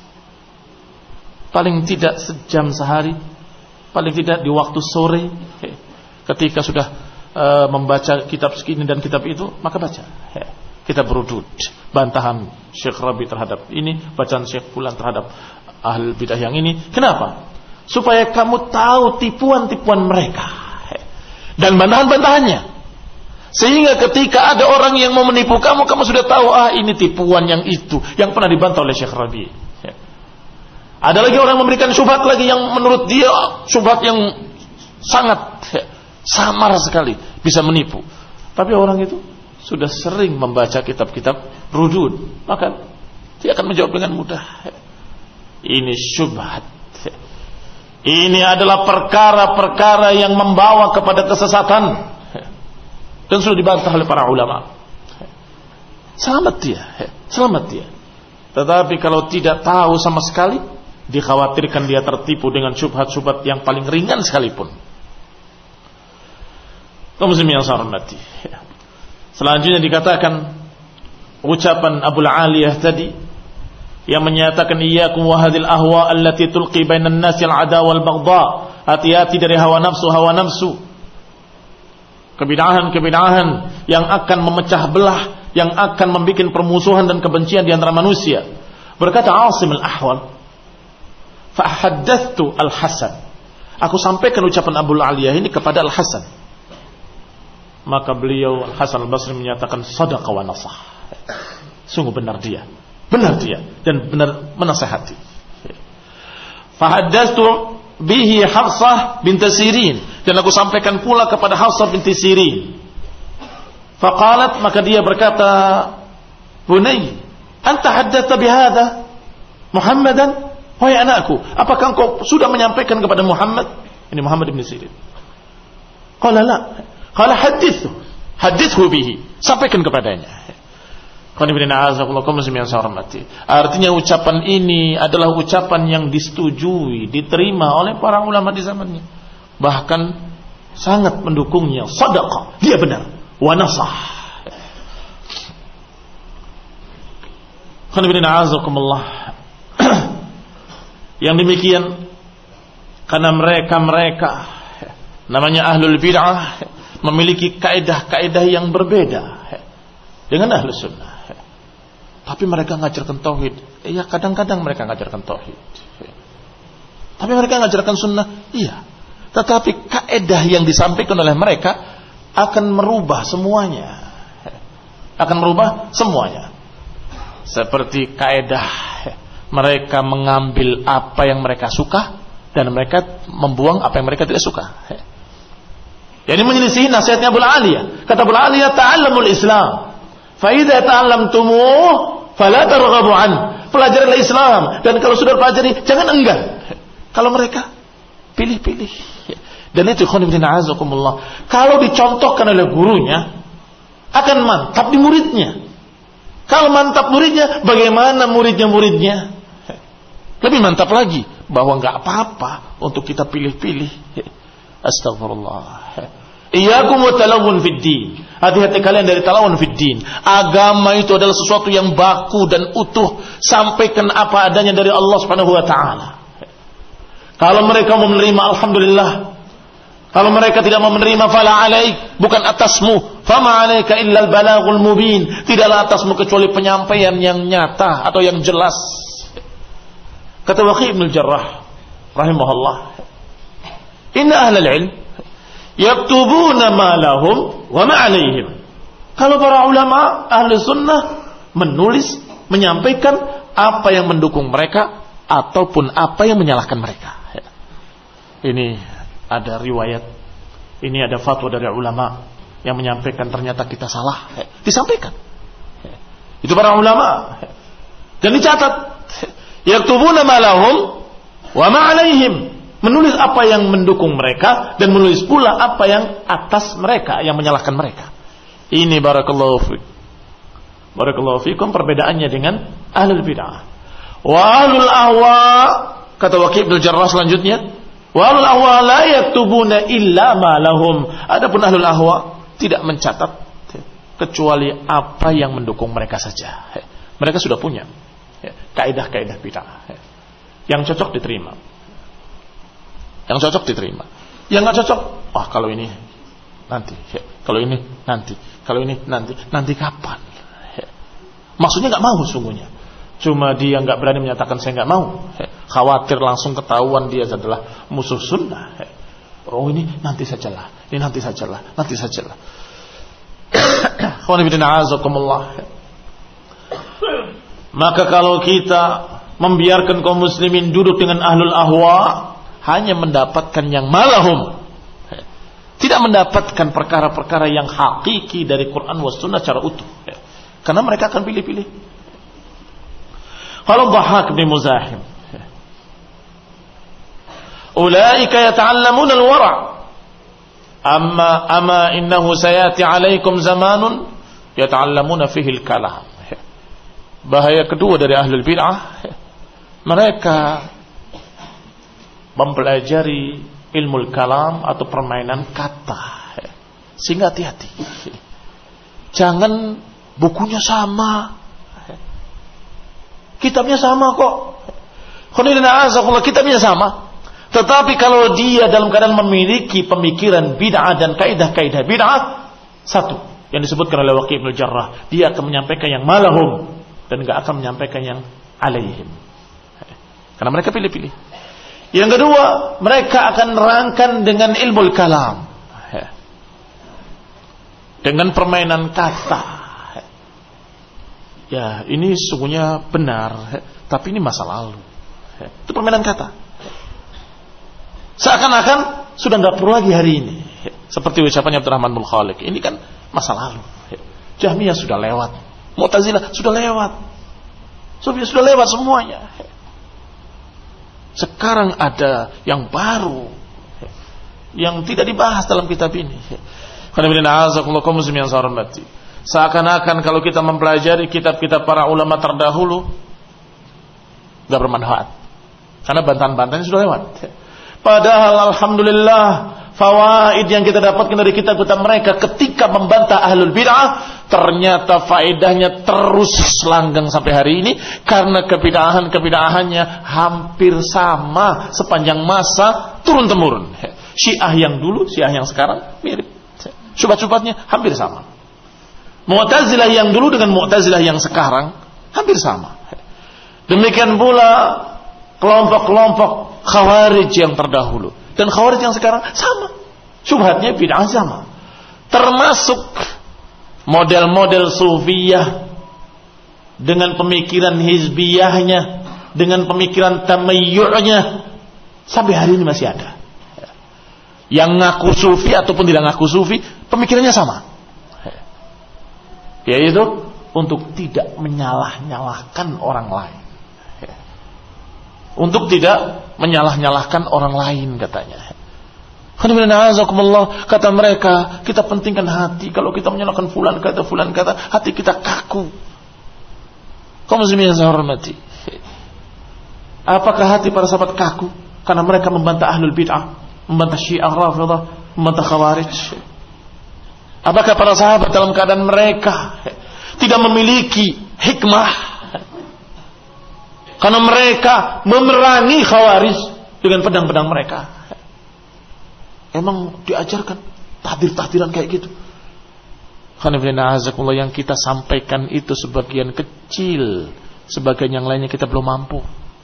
paling tidak sejam sehari, paling tidak di waktu sore, ketika sudah membaca kitab segini dan kitab itu, maka baca kitab rudud, bantahan Syekh Rabi terhadap ini, bacaan Syekh Fulan terhadap ahli bidah yang ini. Kenapa? Supaya kamu tahu tipuan-tipuan mereka dan bantahan-bantahannya, sehingga ketika ada orang yang mau menipu kamu, kamu sudah tahu, ini tipuan yang itu yang pernah dibantah oleh Syekh Rabi. Ada lagi orang yang memberikan syubhat lagi yang menurut dia syubhat yang sangat samar sekali, bisa menipu. Tapi orang itu sudah sering membaca kitab-kitab rudud, maka dia akan menjawab dengan mudah. Ini syubhat. Ini adalah perkara-perkara yang membawa kepada kesesatan dan sudah dibantah oleh para ulama. Selamat dia. Tetapi kalau tidak tahu sama sekali, dikhawatirkan dia tertipu dengan syubhat-syubhat yang paling ringan sekalipun. Kaum muslimin yang saya hormati. Selanjutnya dikatakan ucapan Abu Aliyah tadi yang menyatakan iyyakum wa hadhil ahwa allati tulqi bainan nasi al-ada wal baghdha. Hati-hati dari hawa nafsu. Kebid'ahan yang akan memecah belah, yang akan membuat permusuhan dan kebencian di antara manusia. Berkata Asim al-Ahwal, fa haddathtu al-Hasan. Aku sampaikan ucapan Abu Aliyah ini kepada Al-Hasan. Maka beliau Hasan al-Basri menyatakan sadaqa wa nasah. Sungguh benar dia dan benar menasihati. Fa haddathtu bihi Hafsah bint Sirin, dan aku sampaikan pula kepada Hafsah binti Sirin. Faqalat, maka dia berkata, bunay, anta haddatha bihadha Muhammadan, wahai anakku, apakah engkau sudah menyampaikan kepada Muhammad? Ini Muhammad bin Sirin. Qala la, qala hadithu bihi, sampaikan kepadanya. Artinya ucapan ini adalah ucapan yang disetujui, diterima oleh para ulama di zamannya, bahkan sangat mendukungnya. Shadaqah, dia benar, wa nasah. Yang demikian karena mereka namanya ahlul bid'ah memiliki kaidah-kaidah yang berbeda dengan ahlus sunnah. Tapi mereka ngajarkan tauhid. Iya, kadang-kadang mereka ngajarkan tauhid. Tapi mereka ngajarkan sunnah. Iya. Tetapi kaidah yang disampaikan oleh mereka akan merubah semuanya. Seperti kaidah mereka mengambil apa yang mereka suka dan mereka membuang apa yang mereka tidak suka. Jadi menyelisih nasihatnya Abu Aliyah. Kata Abu Aliyah, ta'allamul Islam. Fa'idha ta'allamtumuh fala targhabu an. Pelajarilah Islam, dan kalau sudah pelajari jangan enggan. Kalau mereka pilih-pilih. Dan itu ikhwan fillah azakumullah, kalau dicontohkan oleh gurunya akan mantap di muridnya. Kalau mantap muridnya, bagaimana muridnya? Lebih mantap lagi, bahwa enggak apa-apa untuk kita pilih-pilih. Astagfirullah. Iyyakum wa talawun fid din. Hati-hati kalian dari talawun fid din. Agama itu adalah sesuatu yang baku dan utuh. Sampaikan apa adanya dari Allah Subhanahu wa taala. Kalau mereka mau menerima, alhamdulillah. Kalau mereka tidak mau menerima, fala alaik, bukan atasmu. Fama alaika illa al-balaghul mubin. Tidaklah atasmu kecuali penyampaian yang nyata atau yang jelas. Kata Waqi' bin Jarrah rahimahullah, inna ahlal ilm yaktubuna ma lahum wa ma alaihim. Kalau para ulama ahli sunnah menulis, menyampaikan apa yang mendukung mereka ataupun apa yang menyalahkan mereka. Ini ada riwayat, ini ada fatwa dari ulama yang menyampaikan ternyata kita salah, disampaikan. Itu para ulama. Dan dicatat, yaktubuna ma lahum wa ma alaihim. Menulis apa yang mendukung mereka dan menulis pula apa yang atas mereka, yang menyalahkan mereka. Ini barakallahu fikum perbedaannya dengan ahlul bid'ah. Wa ahlul ahwa, kata Waqi' bin Jarrah selanjutnya, wa ahlul ahwa la yaktubuna illa ma lahum. Adapun ahlul ahwa tidak mencatat kecuali apa yang mendukung mereka saja. Mereka sudah punya kaidah-kaidah bid'ah. Yang cocok diterima. Yang cocok diterima. Yang nggak cocok, kalau ini nanti, kalau ini nanti, kalau ini nanti kapan? Maksudnya nggak mau sungguhnya. Cuma dia nggak berani menyatakan saya nggak mau. Khawatir langsung ketahuan dia adalah musuh sunnah. Oh ini nanti sajalah, ini nanti sajalah. Maka kalau kita membiarkan kaum muslimin duduk dengan ahlul ahwa, hanya mendapatkan yang malahum, tidak mendapatkan perkara-perkara yang hakiki dari Quran was sunnah secara utuh, karena mereka akan pilih-pilih. Kalau Dhahhak bin Muzahim, ulaika yata'allamuna al-wara' amma innahu sayati 'alaikum zamanun yata'allamuna fihi al-kalam. Bahaya kedua dari ahlul bid'ah, mereka mempelajari ilmu kalam atau permainan kata. Sehingga hati-hati, jangan bukunya sama, kitabnya sama kok, kitabnya sama, tetapi kalau dia dalam keadaan memiliki pemikiran bid'ah dan kaidah-kaidah bid'ah, satu yang disebutkan oleh Waqi' bin Jarrah, dia akan menyampaikan yang malahum dan enggak akan menyampaikan yang alaihim, karena mereka pilih-pilih. Yang kedua, mereka akan nerangkan dengan ilmu kalam, dengan permainan kata. Ya, ini sungguhnya benar, tapi ini masa lalu. Itu permainan kata. Seakan-akan sudah nggak perlu lagi hari ini. Seperti ucapannya Abdurrahman bin Khaliq, ini kan masa lalu. Jahmiyah sudah lewat, Mu'tazilah sudah lewat, sudah lewat semuanya. Sekarang ada yang baru, yang tidak dibahas dalam kitab ini. Seakan-akan kalau kita mempelajari kitab-kitab para ulama terdahulu gak bermanfaat, karena bantahan-bantahannya sudah lewat. Padahal alhamdulillah, fawaid yang kita dapatkan dari kitab-kitab mereka ketika membantah ahlul bid'ah, ternyata faedahnya terus langgeng sampai hari ini, karena kebid'ahannya hampir sama sepanjang masa turun-temurun. Syiah yang dulu, Syiah yang sekarang mirip, syubhat-syubhatnya hampir sama. Mu'tazilah yang dulu dengan Mu'tazilah yang sekarang hampir sama. Demikian pula kelompok-kelompok Khawarij yang terdahulu dan Khawarij yang sekarang sama, syubhatnya bid'ah sama. Termasuk model-model sufiyah dengan pemikiran hizbiyahnya, dengan pemikiran tamayyu'nya, sampai hari ini masih ada. Yang ngaku sufi ataupun tidak ngaku sufi, pemikirannya sama, yaitu untuk tidak menyalah-nyalahkan orang lain, untuk tidak menyalah-nyalahkan orang lain, katanya. Kata mereka, kita pentingkan hati. Kalau kita menyalahkan fulan kata, hati kita kaku. Kaum muslimin yang saya hormati, apakah hati para sahabat kaku karena mereka membantah ahlul bid'ah, membantah Syiah, Rafidhah, membantah Khawarij? Apakah para sahabat dalam keadaan mereka tidak memiliki hikmah karena mereka memerangi Khawarij dengan pedang-pedang mereka? Emang diajarkan tahdir-tahdiran kayak gitu? Yang kita sampaikan itu sebagian kecil, sebagian yang lainnya kita belum mampu.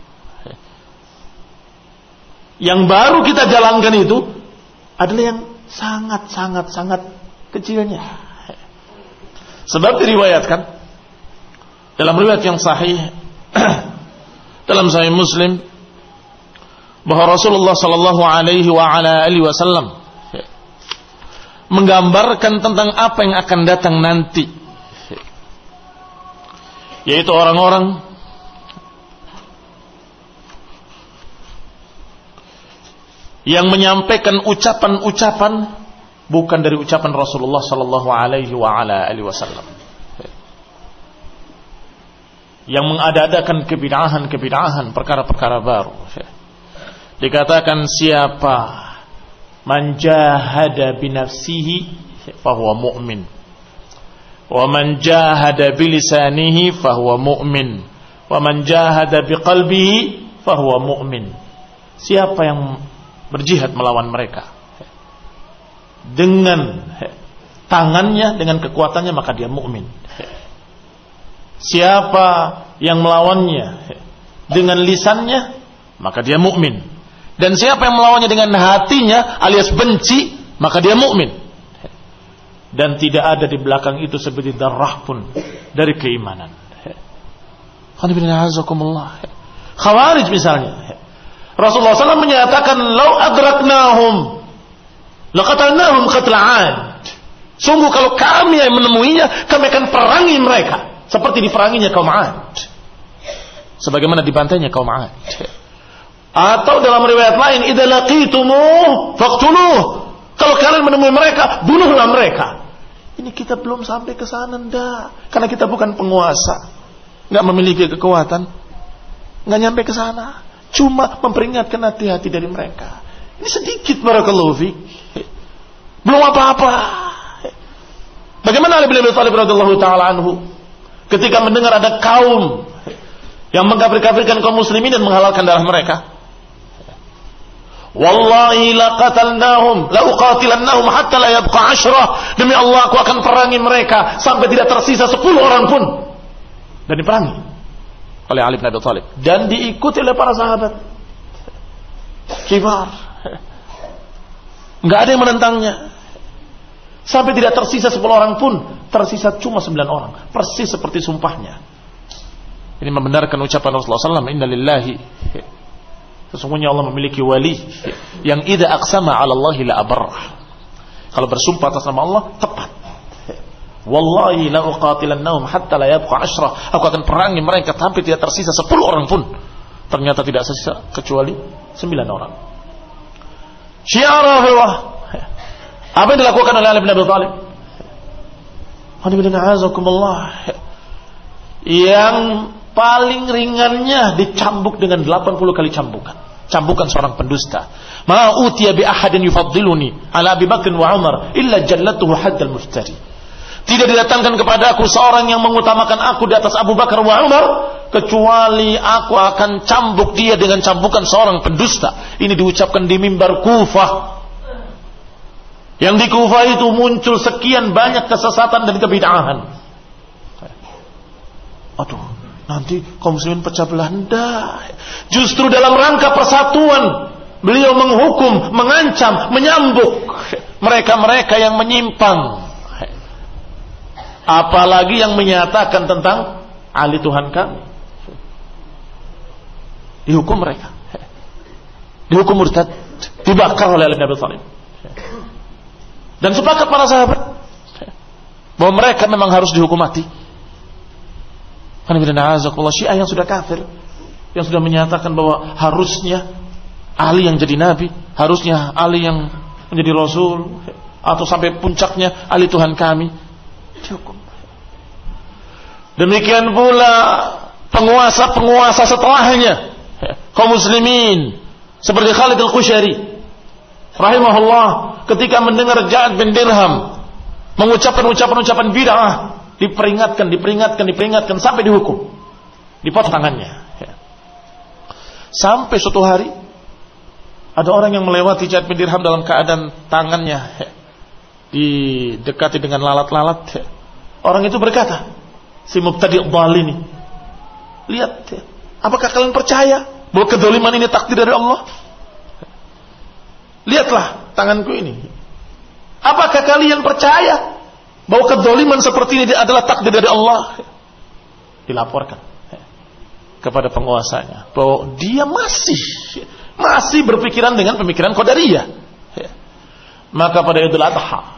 Yang baru kita jalankan itu adalah yang sangat kecilnya. Sebab diriwayatkan dalam riwayat yang sahih dalam Sahih Muslim bahwa Rasulullah sallallahu alaihi wasallam menggambarkan tentang apa yang akan datang nanti, yaitu orang-orang yang menyampaikan ucapan-ucapan bukan dari ucapan Rasulullah sallallahu alaihi wasallam, yang mengada-adakan kebid'ahan, perkara-perkara baru. Dikatakan siapa man jahada binafsihi fahuwa mu'min, wa man jahada bilisanihi fahuwa mu'min, wa man jahada biqalbihi fahuwa mu'min. Siapa yang berjihad melawan mereka dengan tangannya, dengan kekuatannya, maka dia mukmin. Siapa yang melawannya dengan lisannya, maka dia mukmin. Dan siapa yang melawannya dengan hatinya alias benci, maka dia mukmin. Dan tidak ada di belakang itu sebiji darah pun dari keimanan. Khawarij misalnya. Rasulullah SAW menyatakan, "Lau adraknahum, laqatalnahum qatla'an." Sungguh kalau kami yang menemuinya, kami akan perangi mereka seperti diperanginya kaum 'Ad. Sebagaimana dibantainya kaum 'Ad. Atau dalam riwayat lain, "Idza laqitumuh faqtuluh." Kalau kalian menemui mereka, bunuhlah mereka. Ini kita belum sampai ke sana, ndak. Karena kita bukan penguasa, enggak memiliki kekuatan, enggak nyampe ke sana. Cuma memperingatkan hati-hati dari mereka. Ini sedikit, barakallahu fiik. Belum apa-apa. Bagaimana Ali bin Abi Thalib radhiyallahu taala anhu ketika mendengar ada kaum yang mengkafir-kafirkan kaum muslimin dan menghalalkan darah mereka? Wallahi laqatalnahum la uqatilannahum hatta la yabqa 10. Demi Allah aku akan perangi mereka sampai tidak tersisa 10 orang pun. Dan diperangi oleh Ali bin Abi Thalib dan diikuti oleh para sahabat kibar. Enggak ada yang menentangnya. Sampai tidak tersisa 10 orang pun, tersisa cuma 9 orang. Persis seperti sumpahnya. Ini membenarkan ucapan Rasulullah SAW, "Inna lillahi." Sesungguhnya Allah memiliki wali yang idza aqsama 'ala Allahi la abarrah. Kalau bersumpah atas nama Allah, tepat. Wallahi la uqatilannahum hatta la yabqa 10. Aku akan perangi mereka sampai tidak tersisa 10 orang pun. Ternyata tidak tersisa kecuali 9 orang. Syiar Rafidhah. Apa yang dilakukan oleh Ali bin Abi Thalib? Yang paling ringannya dicambuk dengan 80 kali cambukan. Cambukan seorang pendusta. Ma utiya bi ahadin yufaddiluni ala Abi Bakr wa Umar illa jallatuhu haddal muftari. Tidak didatangkan kepada aku seorang yang mengutamakan aku di atas Abu Bakar wa Umar kecuali aku akan cambuk dia dengan cambukan seorang pendusta. Ini diucapkan di mimbar Kufah. Yang di Kufah itu muncul sekian banyak kesesatan dan kebid'ahan. Aduh, nanti kaum muslimin pecah belah. Enggak. Justru dalam rangka persatuan, beliau menghukum, mengancam, menyambuk mereka-mereka yang menyimpang. Apalagi yang menyatakan tentang Ali Tuhan kami. Dihukum mereka. Dihukum murtad, dibakar oleh Ali bin Abi Thalib. Dan sepakat para sahabat bahwa mereka memang harus dihukum mati. Syiah yang sudah kafir, yang sudah menyatakan bahwa harusnya Ali yang jadi nabi, harusnya Ali yang menjadi rasul, atau sampai puncaknya Ali Tuhan kami, dihukum. Demikian pula penguasa-penguasa setelahnya, kaum muslimin seperti Khalid Al-Qushayri rahimahullah, ketika mendengar Ja'ad bin Dirham mengucapkan ucapan-ucapan bid'ah, diperingatkan sampai dihukum, dipotong tangannya. Sampai suatu hari ada orang yang melewati Ja'ad bin Dirham dalam keadaan tangannya didekati dengan lalat-lalat. Orang itu berkata, si mubtadi' dhal ini, lihat, apakah kalian percaya bahwa kedzaliman ini takdir dari Allah? Lihatlah tanganku ini. Apakah kalian percaya bahwa kedzaliman seperti ini adalah takdir dari Allah? Dilaporkan kepada penguasanya bahwa dia masih berpikiran dengan pemikiran Qadariyah. Maka pada Idul Adha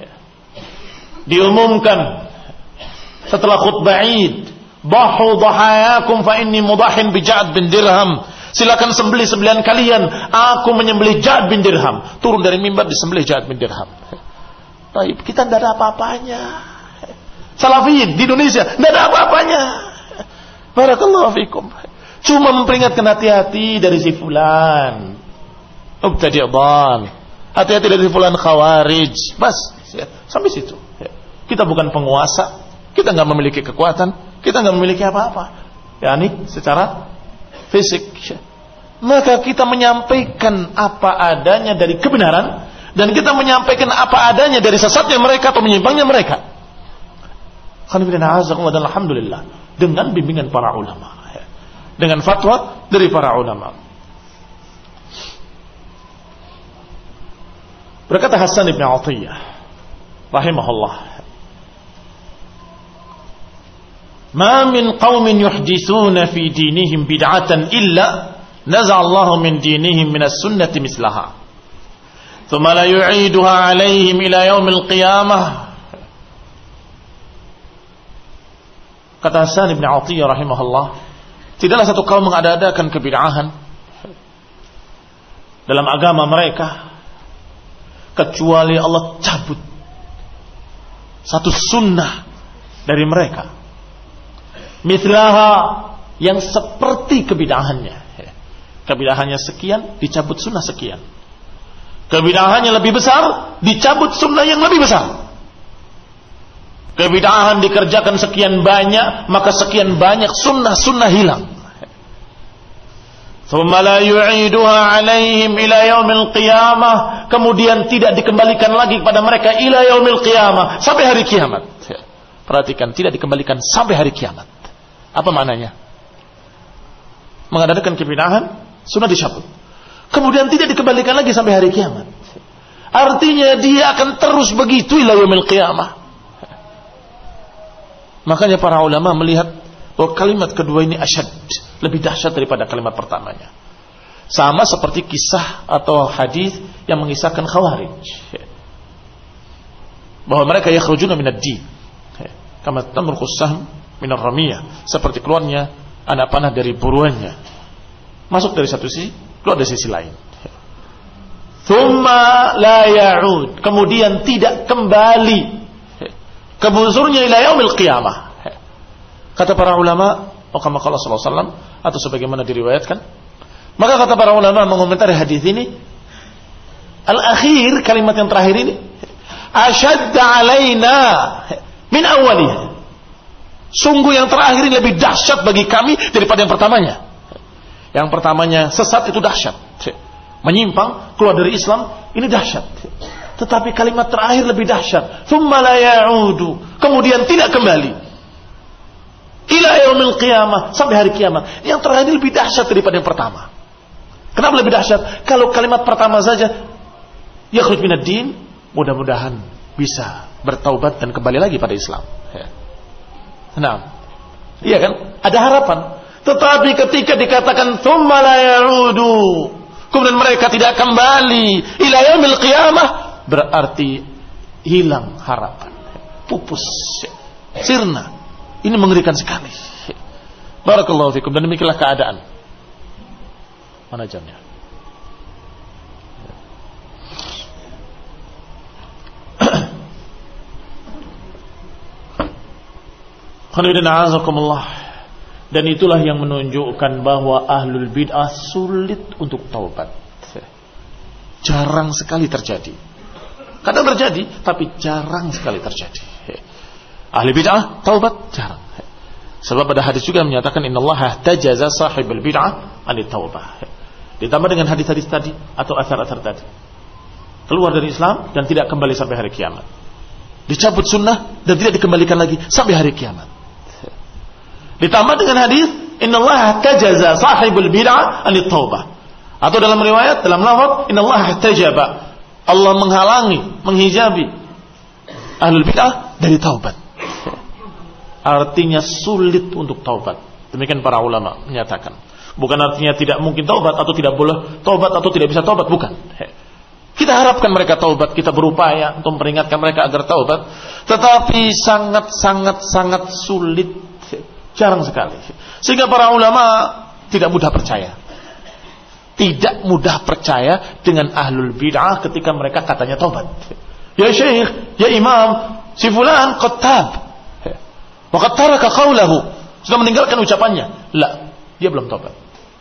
diumumkan setelah khutbah Id, "Dhahu dhahayakum fa inni mudahin bi Ja'ad bin Dirham." Silakan sembelih-sembelihan kalian, aku menyembelih Ja'ad bin Dirham. Turun dari mimbar disembelih Ja'ad bin Dirham. Baik, kita tidak ada apa-apanya. Salafiyin di Indonesia tidak ada apa-apanya. Barakallahu fikum. Cuma memperingatkan hati-hati dari si fulan mubtadi' dhal, hati-hati dari si fulan khawarij. Bas, sampai situ. Kita bukan penguasa, kita enggak memiliki kekuatan, kita enggak memiliki apa-apa. Yani secara fisik. Maka kita menyampaikan apa adanya dari kebenaran, dan kita menyampaikan apa adanya dari sesatnya mereka atau menyimpangnya mereka. Alhamdulillah, dengan bimbingan para ulama, dengan fatwa dari para ulama. Berkata Hasan ibn Atiyah rahimahullah, Ma min qaumin yuhditsuna fi dinihim bid'atan illa naza'allahu min dinihim minas sunnati mislaha. Thumma la yu'iduha 'alaihim ila yaumil qiyamah. Kata Hasan bin Athiyyah rahimahullah, tidaklah satu kaum mengada-adakan kebid'ahan dalam agama mereka kecuali Allah cabut satu sunnah dari mereka. Mithlaha, yang seperti kebid'ahannya. Kebid'ahannya sekian, dicabut sunnah sekian. Kebid'ahannya lebih besar, dicabut sunnah yang lebih besar. Kebid'ahan dikerjakan sekian banyak, maka sekian banyak sunnah-sunnah hilang. Thumma la yu'iduha 'alaihim ila yaumil qiyamah, kemudian tidak dikembalikan lagi kepada mereka ila yaumil qiyamah, sampai hari kiamat. Perhatikan, tidak dikembalikan sampai hari kiamat. Apa maknanya? Mengadakan kebid'ahan, sunnah dicabut, kemudian tidak dikembalikan lagi sampai hari kiamat. Artinya dia akan terus begitu ila yaumil qiyamah. Makanya para ulama melihat bahwa kalimat kedua ini asyad, lebih dahsyat daripada kalimat pertamanya. Sama seperti kisah atau hadis yang mengisahkan Khawarij, bahwa mereka yakhrujuna minad din kama tamruqus sahm minar ramiyah, seperti keluarnya anak panah dari buruannya, masuk dari satu sisi, keluar dari sisi lain. Thumma la ya'ud, kemudian tidak kembali ke busurnya ila yaumil qiyamah. Kata para ulama, kama qala sallallahu alaihi wasallam, atau sebagaimana diriwayatkan, maka kata para ulama mengomentari hadis ini, al-akhir, kalimat yang terakhir ini, ashadda alaina min awwalih. Sungguh yang terakhir ini lebih dahsyat bagi kami daripada yang pertamanya. Yang pertamanya sesat, itu dahsyat, menyimpang, keluar dari Islam, ini dahsyat. Tetapi kalimat terakhir lebih dahsyat, thumma la ya'udu, kemudian tidak kembali ila yaumil qiyamah, sampai hari kiamat. Yang terakhir lebih dahsyat daripada yang pertama. Kenapa lebih dahsyat? Kalau kalimat pertama saja yakhruj minad din, mudah-mudahan bisa bertaubat dan kembali lagi pada Islam. Nah, iya kan? Ada harapan. Tetapi ketika dikatakan thumma la ya'udu, kemudian mereka tidak kembali ila yaumil qiyamah, berarti hilang harapan, pupus, sirna. Ini mengerikan sekali. Barakallahu fikum. Dan demikianlah keadaan. Mana jamnya? Dan itulah yang menunjukkan bahwa ahlul bid'ah sulit untuk taubat. Jarang sekali terjadi. Kadang terjadi, tapi jarang sekali terjadi. Ahli bid'ah taubat jarang. Sebab pada hadis juga menyatakan innallaha tajaza sahibul bid'ah anit taubah. Ditambah dengan hadis-hadis tadi atau athar-athar tadi, keluar dari Islam dan tidak kembali sampai hari kiamat. Dicabut sunnah dan tidak dikembalikan lagi sampai hari kiamat. Ditambah dengan hadis innallaha tajaza sahibul bid'ah anit taubah. Atau dalam riwayat, dalam lafaz innallaha tajaba, Allah menghalangi, menghijabi ahlul bid'ah dari taubat. Artinya sulit untuk taubat. Demikian para ulama menyatakan. Bukan artinya tidak mungkin taubat atau tidak boleh taubat atau tidak bisa taubat, bukan. Kita harapkan mereka taubat, kita berupaya untuk memperingatkan mereka agar taubat, tetapi sangat sulit, jarang sekali. Sehingga para ulama tidak mudah percaya. Tidak mudah percaya dengan ahlul bid'ah ketika mereka katanya taubat. Ya syekh, ya imam, si fulan qad tab. Wa qad taraka qawlahu, sudah meninggalkan ucapannya. La, dia belum taubat.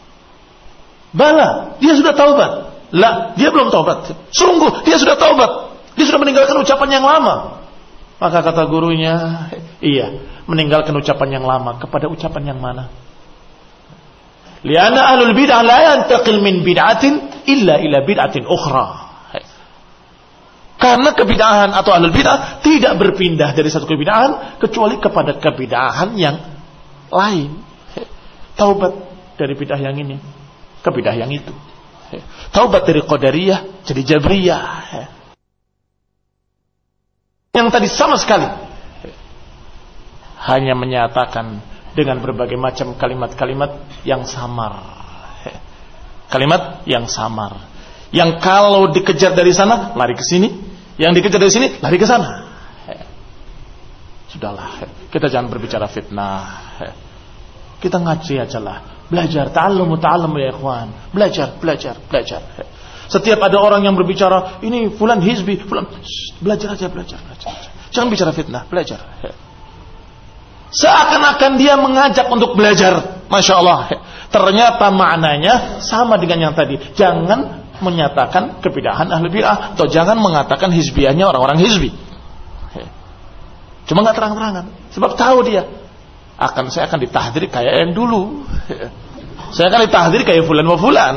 Bala, dia sudah taubat. La, dia belum taubat. Sungguh, dia sudah taubat. Dia sudah meninggalkan ucapan yang lama. Maka kata gurunya, iya, meninggalkan ucapan yang lama kepada ucapan yang mana? Lianna ahlul bid'ah la yantaqil min bid'atin illa ila bid'atin ukhra. Karena kebid'ahan atau ahlul bid'ah tidak berpindah dari satu kebid'ahan kecuali kepada kebid'ahan yang lain. Taubat dari bid'ah yang ini ke bid'ah yang itu. Taubat dari Qadariyah jadi Jabriyah. Yang tadi sama sekali hanya menyatakan dengan berbagai macam kalimat-kalimat yang samar. Kalimat yang samar. Yang kalau dikejar dari sana, lari ke sini. Yang dikejar dari sini, lari ke sana. Sudahlah, kita jangan berbicara fitnah. Kita ngaji aja lah. Belajar, ta'allamu ya ikhwan. Belajar. Setiap ada orang yang berbicara, ini fulan hizbi, fulan, belajar aja. Jangan bicara fitnah, belajar. Seakan-akan dia mengajak untuk belajar. Masya Allah. Ternyata maknanya sama dengan yang tadi. Jangan menyatakan kebidahan ahli bid'ah, atau jangan mengatakan hizbiyahnya orang-orang hizbi. Cuma nggak terang-terangan, sebab tahu dia saya akan ditahdir kayak yang dulu. Saya akan ditahdir kayak fulan wa fulan.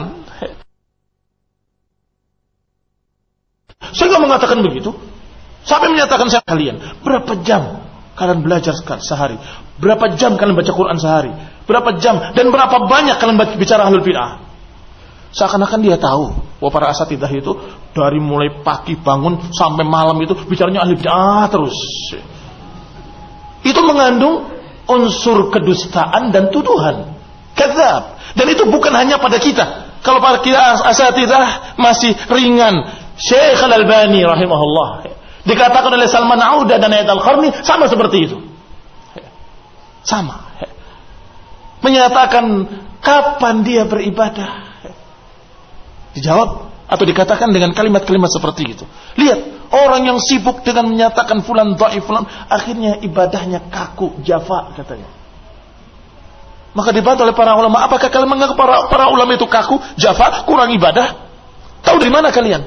Saya nggak mengatakan begitu. Sampai menyatakan saya kalian berapa jam kalian belajar sehari? Berapa jam kalian baca Quran sehari? Berapa jam dan berapa banyak kalian bicara ahlul bid'ah? Seakan-akan dia tahu bahwa para asatidzah itu dari mulai pagi bangun sampai malam itu bicaranya ahli bid'ah terus. Itu mengandung unsur kedustaan dan tuduhan, kadzab. Dan itu bukan hanya pada kita. Kalau para kita asatidzah masih ringan. Syekh Al-Albani rahimahullah dikatakan oleh Salman Auda dan Ayat Al-Qarni sama seperti itu. Sama. Menyatakan kapan dia beribadah. Dijawab atau dikatakan dengan kalimat-kalimat seperti itu. Lihat, orang yang sibuk dengan menyatakan fulan dhaif fulan, akhirnya ibadahnya kaku, jafa katanya. Maka dibantah oleh para ulama, apakah kalian menganggap para ulama itu kaku, jafa, kurang ibadah? Tahu dari mana kalian?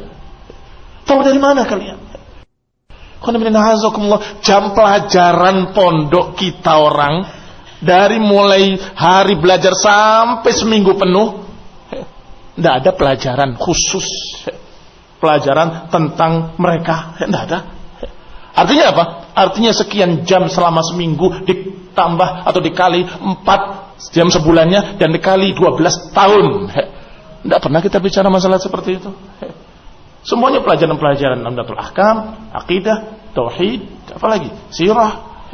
Jam pelajaran pondok kita orang dari mulai hari belajar sampai seminggu penuh, tidak ada pelajaran khusus, pelajaran tentang mereka, tidak ada. Artinya apa? Artinya sekian jam selama seminggu ditambah atau dikali 4 jam sebulannya dan dikali 12 tahun. Tidak pernah kita bicara masalah seperti itu. Semuanya pelajaran-pelajaran Umdatul Ahkam, akidah, tauhid, apalagi sirah.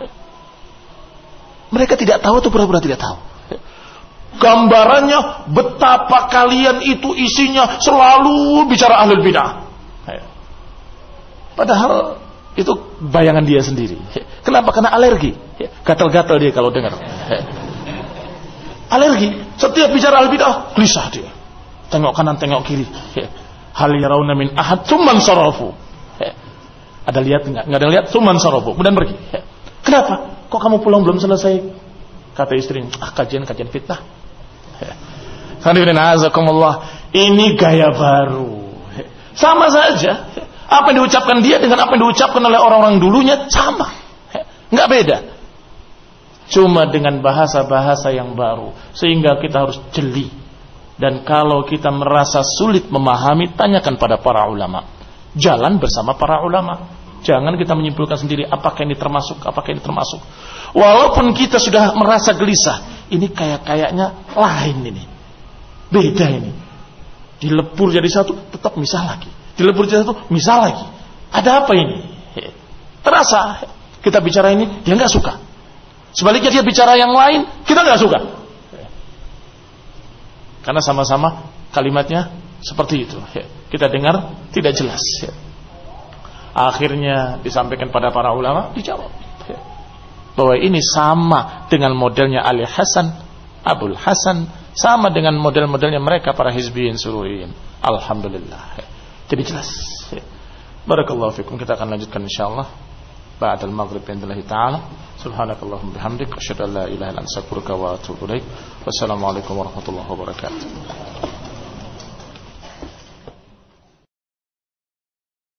Mereka tidak tahu atau pura-pura tidak tahu. Gambarannya betapa kalian itu isinya selalu bicara ahlul bid'ah. Padahal itu bayangan dia sendiri. Kenapa? Karena alergi. Gatal-gatal dia kalau dengar. Alergi. Setiap bicara ahlul bid'ah, gelisah dia. Tengok kanan, tengok kiri. Hal yarawna min ahad tsumman sarafu. Ada lihat enggak? Enggak ada lihat, tsumman sarafu. Kemudian pergi. Kenapa? Kok kamu pulang belum selesai? Kata istrinya, kajian fitnah. Ini gaya baru. Sama saja. Apa yang diucapkan dia dengan apa yang diucapkan oleh orang-orang dulunya sama. Nggak beda. Cuma dengan bahasa-bahasa yang baru. Sehingga kita harus jeli. Dan kalau kita merasa sulit memahami, tanyakan pada para ulama. Jalan bersama para ulama. Jangan kita menyimpulkan sendiri apakah ini termasuk, apakah ini termasuk. Walaupun kita sudah merasa gelisah, ini kayaknya lain ini. Beda ini. Dilebur jadi satu, tetap misah lagi. Dilebur jadi satu, misah lagi. Ada apa ini? Terasa kita bicara ini, dia nggak suka. Sebaliknya dia bicara yang lain, kita nggak suka. Karena sama-sama kalimatnya seperti itu. Kita dengar tidak jelas. Akhirnya disampaikan pada para ulama, dijawab bahwa ini sama dengan modelnya Ali Hasan, Abul Hasan, sama dengan model-modelnya mereka para hizbiyin sururiyin. Alhamdulillah. Jadi jelas. Barakallahu fikum. Kita akan lanjutkan insyaallah ba'dal maghrib bi'idznillah ta'ala. Subhanakallahumma bihamdik asyhadu an la ilaha illa anta astaghfiruka wa atubu ilaik. Wassalamualaikum warahmatullahi wabarakatuh.